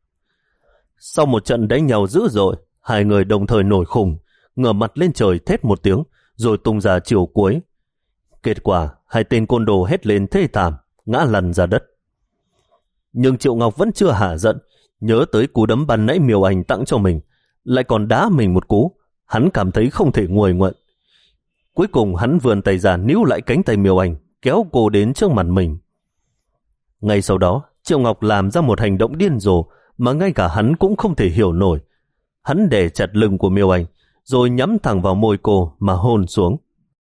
Sau một trận đánh nhau dữ dội, hai người đồng thời nổi khùng, ngửa mặt lên trời thét một tiếng, rồi tung ra chiều cuối. Kết quả, hai tên côn đồ hét lên thê thảm, ngã lăn ra đất. Nhưng Triệu Ngọc vẫn chưa hả giận, nhớ tới cú đấm ban nãy Miêu Anh tặng cho mình, lại còn đá mình một cú, hắn cảm thấy không thể nguôi ngoận. Cuối cùng hắn vươn tay ra níu lại cánh tay Miêu Anh, kéo cô đến trước mặt mình. Ngay sau đó, Triệu Ngọc làm ra một hành động điên rồ mà ngay cả hắn cũng không thể hiểu nổi. Hắn đè chặt lưng của Miêu Anh, rồi nhắm thẳng vào môi cô mà hôn xuống.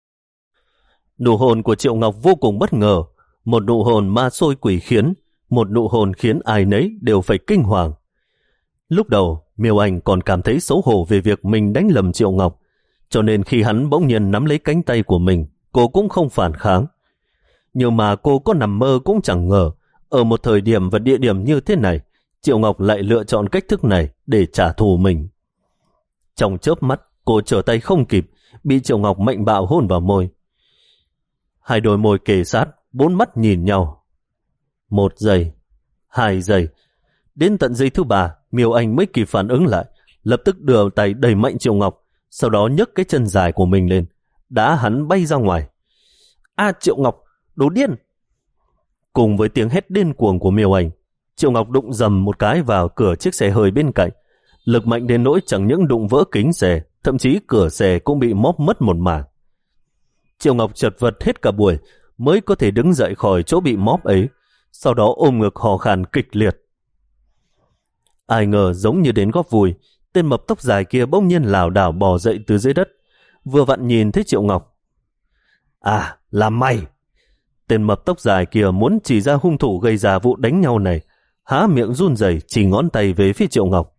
Nụ hôn của Triệu Ngọc vô cùng bất ngờ, một nụ hôn ma xôi quỷ khiến, một nụ hôn khiến ai nấy đều phải kinh hoàng. Lúc đầu, Miêu Anh còn cảm thấy xấu hổ về việc mình đánh lầm Triệu Ngọc, cho nên khi hắn bỗng nhiên nắm lấy cánh tay của mình, cô cũng không phản kháng. Nhưng mà cô có nằm mơ cũng chẳng ngờ, ở một thời điểm và địa điểm như thế này, Triệu Ngọc lại lựa chọn cách thức này để trả thù mình. Trong chớp mắt, cô trở tay không kịp, bị Triệu Ngọc mạnh bạo hôn vào môi. Hai đôi môi kề sát, bốn mắt nhìn nhau. Một giây, hai giây. Đến tận giây thứ ba, Miêu Anh mới kịp phản ứng lại, lập tức đưa tay đẩy mạnh Triệu Ngọc, sau đó nhấc cái chân dài của mình lên, đá hắn bay ra ngoài. A Triệu Ngọc, đồ điên! Cùng với tiếng hét điên cuồng của Miêu Anh, Triệu Ngọc đụng dầm một cái vào cửa chiếc xe hơi bên cạnh, lực mạnh đến nỗi chẳng những đụng vỡ kính xe, thậm chí cửa xe cũng bị móp mất một mảng. Triệu Ngọc chật vật hết cả buổi mới có thể đứng dậy khỏi chỗ bị móp ấy, sau đó ôm ngực hò khan kịch liệt. Ai ngờ giống như đến góp vui, tên mập tóc dài kia bỗng nhiên lảo đảo bò dậy từ dưới đất, vừa vặn nhìn thấy Triệu Ngọc. À, là mày! Tên mập tóc dài kia muốn chỉ ra hung thủ gây ra vụ đánh nhau này, há miệng run rẩy chỉ ngón tay về phía Triệu Ngọc.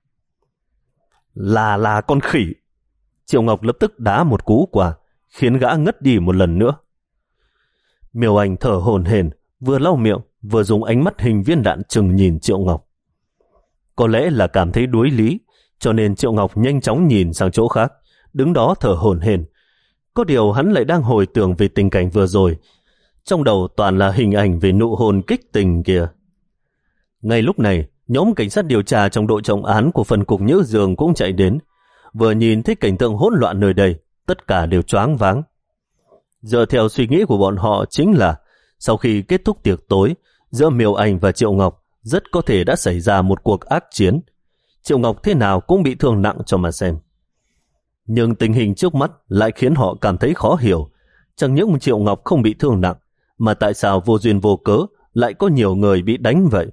Là là con khỉ! Triệu Ngọc lập tức đá một cú qua, khiến gã ngất đi một lần nữa. Miêu Anh thở hổn hển, vừa lau miệng, vừa dùng ánh mắt hình viên đạn chừng nhìn Triệu Ngọc. Có lẽ là cảm thấy đuối lý, cho nên Triệu Ngọc nhanh chóng nhìn sang chỗ khác, đứng đó thở hổn hển. Có điều hắn lại đang hồi tưởng về tình cảnh vừa rồi, trong đầu toàn là hình ảnh về nụ hôn kích tình kìa. Ngay lúc này, nhóm cảnh sát điều tra trong đội trọng án của phân cục Nhữ Dương cũng chạy đến. Vừa nhìn thấy cảnh tượng hỗn loạn nơi đây, tất cả đều choáng váng. Dựa theo suy nghĩ của bọn họ chính là sau khi kết thúc tiệc tối giữa Miêu Anh và Triệu Ngọc, rất có thể đã xảy ra một cuộc ác chiến. Triệu Ngọc thế nào cũng bị thương nặng cho mà xem. Nhưng tình hình trước mắt lại khiến họ cảm thấy khó hiểu. Chẳng những Triệu Ngọc không bị thương nặng, mà tại sao vô duyên vô cớ lại có nhiều người bị đánh vậy?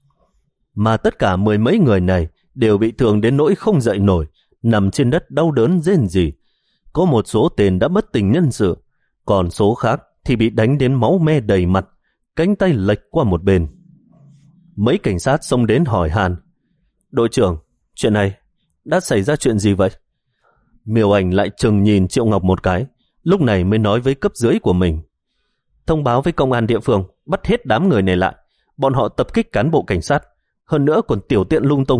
Mà tất cả mười mấy người này đều bị thương đến nỗi không dậy nổi, nằm trên đất đau đớn rên rỉ. Có một số tên đã bất tỉnh nhân sự, còn số khác thì bị đánh đến máu me đầy mặt, cánh tay lệch qua một bên. Mấy cảnh sát xông đến hỏi han: Đội trưởng, chuyện này đã xảy ra chuyện gì vậy? Miêu Anh lại chừng nhìn Triệu Ngọc một cái, lúc này mới nói với cấp dưới của mình: Thông báo với công an địa phương, bắt hết đám người này lại. Bọn họ tập kích cán bộ cảnh sát, hơn nữa còn tiểu tiện lung tung.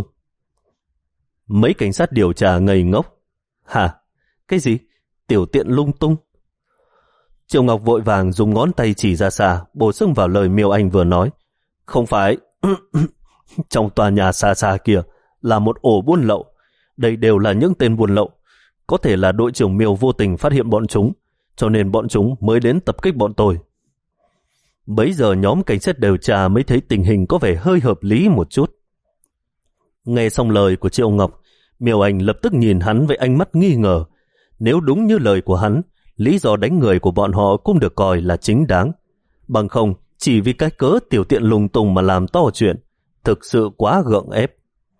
Mấy cảnh sát điều tra ngây ngốc. Hả? Cái gì? Tiểu tiện lung tung? Triệu Ngọc vội vàng dùng ngón tay chỉ ra xa, bổ sung vào lời Miêu Anh vừa nói. Không phải. Trong tòa nhà xa xa kia là một ổ buôn lậu. Đây đều là những tên buôn lậu. Có thể là đội trưởng Miêu vô tình phát hiện bọn chúng, cho nên bọn chúng mới đến tập kích bọn tôi. Bấy giờ nhóm cảnh sát điều tra mới thấy tình hình có vẻ hơi hợp lý một chút. Nghe xong lời của Triệu Ngọc, Miêu Anh lập tức nhìn hắn với ánh mắt nghi ngờ. Nếu đúng như lời của hắn, lý do đánh người của bọn họ cũng được coi là chính đáng. Bằng không, chỉ vì cái cớ tiểu tiện lung tung mà làm to chuyện, thực sự quá gượng ép.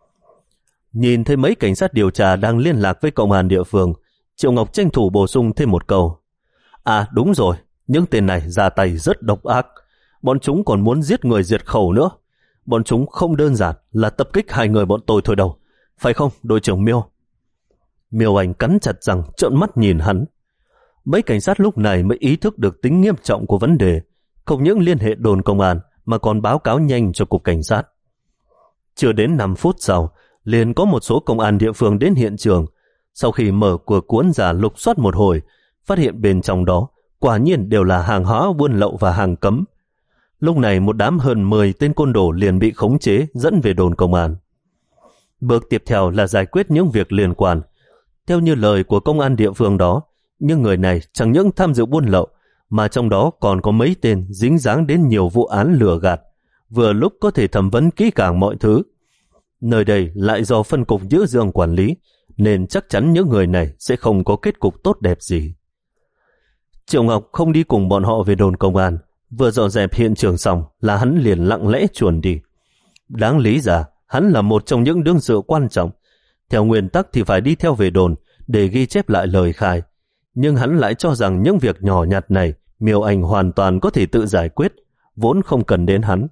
Nhìn thấy mấy cảnh sát điều tra đang liên lạc với công an địa phương, Triệu Ngọc tranh thủ bổ sung thêm một câu. À đúng rồi, những tên này ra tay rất độc ác. Bọn chúng còn muốn giết người diệt khẩu nữa. Bọn chúng không đơn giản là tập kích hai người bọn tôi thôi đâu. Phải không, đội trưởng Miêu? Miêu Anh cắn chặt răng, trợn mắt nhìn hắn. Mấy cảnh sát lúc này mới ý thức được tính nghiêm trọng của vấn đề, không những liên hệ đồn công an mà còn báo cáo nhanh cho cục cảnh sát. Chưa đến năm phút sau, liền có một số công an địa phương đến hiện trường. Sau khi mở cửa cuốn ra lục soát một hồi, phát hiện bên trong đó quả nhiên đều là hàng hóa buôn lậu và hàng cấm. Lúc này một đám hơn mười tên côn đồ liền bị khống chế dẫn về đồn công an. Bước tiếp theo là giải quyết những việc liên quan. Theo như lời của công an địa phương đó, những người này chẳng những tham dự buôn lậu, mà trong đó còn có mấy tên dính dáng đến nhiều vụ án lừa gạt, vừa lúc có thể thẩm vấn kỹ càng mọi thứ. Nơi đây lại do phân cục Nhữ Dương quản lý, nên chắc chắn những người này sẽ không có kết cục tốt đẹp gì. Triệu Ngọc không đi cùng bọn họ về đồn công an, vừa dọn dẹp hiện trường xong là hắn liền lặng lẽ chuồn đi. Đáng lý ra, hắn là một trong những đương sự quan trọng. Theo nguyên tắc thì phải đi theo về đồn để ghi chép lại lời khai. Nhưng hắn lại cho rằng những việc nhỏ nhặt này Miêu Anh hoàn toàn có thể tự giải quyết, vốn không cần đến hắn.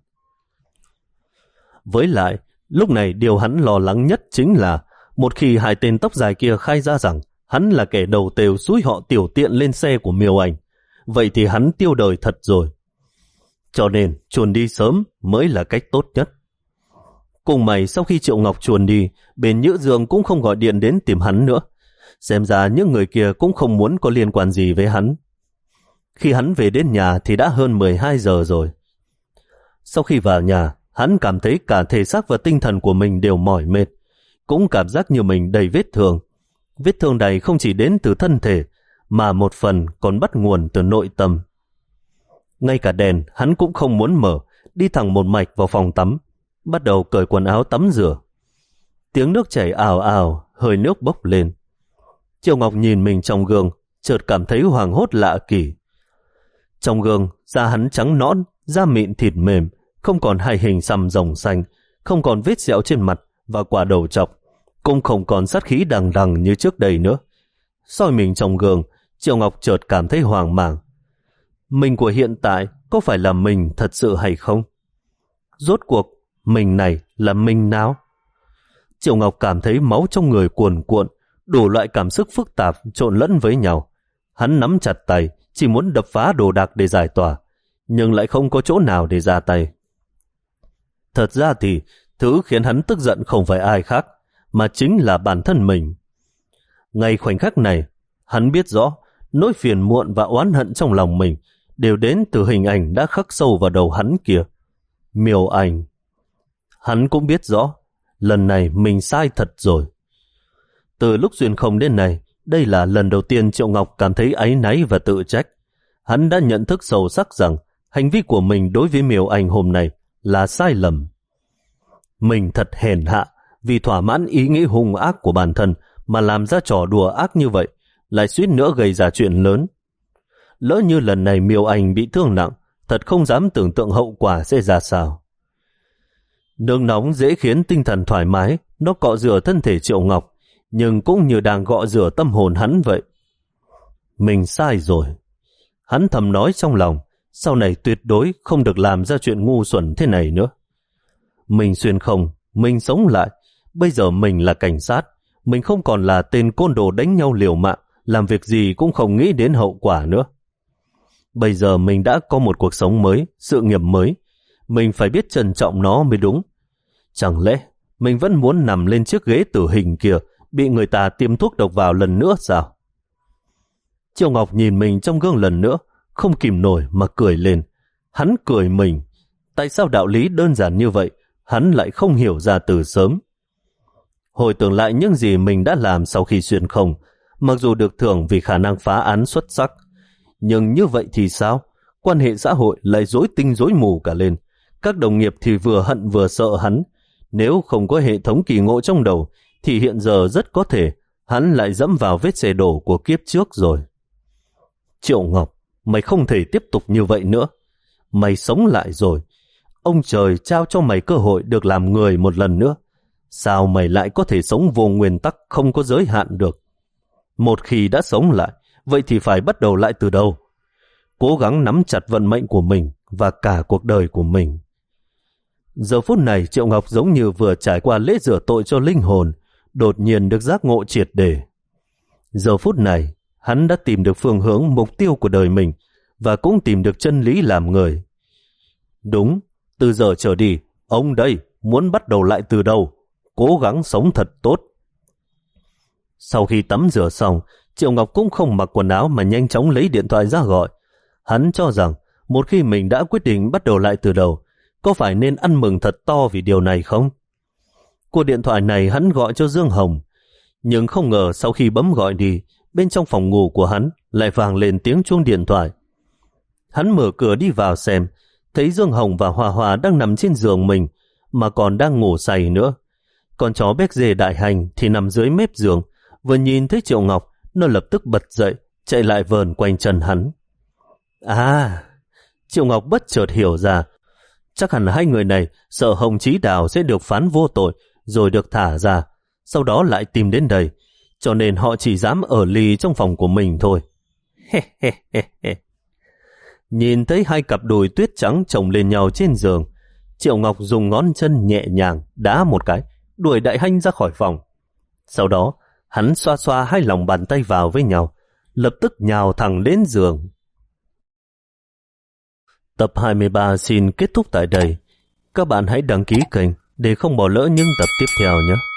Với lại, lúc này điều hắn lo lắng nhất chính là một khi hai tên tóc dài kia khai ra rằng hắn là kẻ đầu têu xúi họ tiểu tiện lên xe của Miêu Anh, vậy thì hắn tiêu đời thật rồi. Cho nên chuồn đi sớm mới là cách tốt nhất. Cùng mày sau khi Triệu Ngọc chuồn đi, bên Nhữ Dương cũng không gọi điện đến tìm hắn nữa. Xem ra những người kia cũng không muốn có liên quan gì với hắn. Khi hắn về đến nhà thì đã hơn mười hai giờ rồi. Sau khi vào nhà, hắn cảm thấy cả thể xác và tinh thần của mình đều mỏi mệt, cũng cảm giác như mình đầy vết thương. Vết thương này không chỉ đến từ thân thể, mà một phần còn bắt nguồn từ nội tâm. Ngay cả đèn hắn cũng không muốn mở, đi thẳng một mạch vào phòng tắm, bắt đầu cởi quần áo tắm rửa. Tiếng nước chảy ào ào, hơi nước bốc lên. Triệu Ngọc nhìn mình trong gương, chợt cảm thấy hoảng hốt lạ kỳ. Trong gương, da hắn trắng nõn, da mịn thịt mềm, không còn hai hình xăm rồng xanh, không còn vết sẹo trên mặt và quả đầu trọc, cũng không còn sát khí đằng đằng như trước đây nữa. Soi mình trong gương, Triệu Ngọc chợt cảm thấy hoang mang. Mình của hiện tại có phải là mình thật sự hay không? Rốt cuộc, mình này là mình nào? Triệu Ngọc cảm thấy máu trong người cuồn cuộn, đủ loại cảm xúc phức tạp trộn lẫn với nhau. Hắn nắm chặt tay, chỉ muốn đập phá đồ đạc để giải tỏa, nhưng lại không có chỗ nào để ra tay. Thật ra thì, thứ khiến hắn tức giận không phải ai khác, mà chính là bản thân mình. Ngay khoảnh khắc này, hắn biết rõ, nỗi phiền muộn và oán hận trong lòng mình đều đến từ hình ảnh đã khắc sâu vào đầu hắn kia. Miêu Anh. Hắn cũng biết rõ, lần này mình sai thật rồi. Từ lúc duyên không đến nay, đây là lần đầu tiên Triệu Ngọc cảm thấy áy náy và tự trách. Hắn đã nhận thức sâu sắc rằng hành vi của mình đối với Miêu Anh hôm nay là sai lầm. Mình thật hèn hạ vì thỏa mãn ý nghĩ hung ác của bản thân mà làm ra trò đùa ác như vậy, lại suýt nữa gây ra chuyện lớn. Lỡ như lần này Miêu Anh bị thương nặng, thật không dám tưởng tượng hậu quả sẽ ra sao. Nước nóng dễ khiến tinh thần thoải mái, nó cọ rửa thân thể Triệu Ngọc, nhưng cũng như đang gọ rửa tâm hồn hắn vậy. Mình sai rồi. Hắn thầm nói trong lòng, sau này tuyệt đối không được làm ra chuyện ngu xuẩn thế này nữa. Mình xuyên không, mình sống lại. Bây giờ mình là cảnh sát, mình không còn là tên côn đồ đánh nhau liều mạng, làm việc gì cũng không nghĩ đến hậu quả nữa. Bây giờ mình đã có một cuộc sống mới, sự nghiệp mới. Mình phải biết trân trọng nó mới đúng. Chẳng lẽ mình vẫn muốn nằm lên chiếc ghế tử hình kia, bị người ta tiêm thuốc độc vào lần nữa sao? Triệu Ngọc nhìn mình trong gương lần nữa, không kìm nổi mà cười lên. Hắn cười mình. Tại sao đạo lý đơn giản như vậy, hắn lại không hiểu ra từ sớm? Hồi tưởng lại những gì mình đã làm sau khi xuyên không, mặc dù được thưởng vì khả năng phá án xuất sắc, nhưng như vậy thì sao? Quan hệ xã hội lại rối tinh rối mù cả lên. Các đồng nghiệp thì vừa hận vừa sợ hắn. Nếu không có hệ thống kỳ ngộ trong đầu, thì hiện giờ rất có thể hắn lại dẫm vào vết xe đổ của kiếp trước rồi. Triệu Ngọc, mày không thể tiếp tục như vậy nữa. Mày sống lại rồi. Ông trời trao cho mày cơ hội được làm người một lần nữa. Sao mày lại có thể sống vô nguyên tắc không có giới hạn được? Một khi đã sống lại, vậy thì phải bắt đầu lại từ đầu. Cố gắng nắm chặt vận mệnh của mình và cả cuộc đời của mình. Giờ phút này Triệu Ngọc giống như vừa trải qua lễ rửa tội cho linh hồn, đột nhiên được giác ngộ triệt để. Giờ phút này, hắn đã tìm được phương hướng mục tiêu của đời mình và cũng tìm được chân lý làm người. Đúng, từ giờ trở đi, ông đây muốn bắt đầu lại từ đầu, cố gắng sống thật tốt. Sau khi tắm rửa xong, Triệu Ngọc cũng không mặc quần áo mà nhanh chóng lấy điện thoại ra gọi. Hắn cho rằng một khi mình đã quyết định bắt đầu lại từ đầu, có phải nên ăn mừng thật to vì điều này không? Cuộc điện thoại này hắn gọi cho Dương Hồng, nhưng không ngờ sau khi bấm gọi đi, bên trong phòng ngủ của hắn lại vang lên tiếng chuông điện thoại. Hắn mở cửa đi vào xem, thấy Dương Hồng và Hòa Hòa đang nằm trên giường mình, mà còn đang ngủ say nữa. Con chó béc dê Đại Hành thì nằm dưới mép giường, vừa nhìn thấy Triệu Ngọc, nó lập tức bật dậy, chạy lại vờn quanh chân hắn. À, Triệu Ngọc bất chợt hiểu ra, chắc hẳn hai người này sợ Hồng Chí Đào sẽ được phán vô tội rồi được thả ra, sau đó lại tìm đến đây, cho nên họ chỉ dám ở lì trong phòng của mình thôi. Nhìn thấy hai cặp đùi tuyết trắng chồng lên nhau trên giường, Triệu Ngọc dùng ngón chân nhẹ nhàng đá một cái, đuổi Đại Hanh ra khỏi phòng. Sau đó, hắn xoa xoa hai lòng bàn tay vào với nhau, lập tức nhào thẳng đến giường. Tập hai mươi ba xin kết thúc tại đây. Các bạn hãy đăng ký kênh để không bỏ lỡ những tập tiếp theo nhé.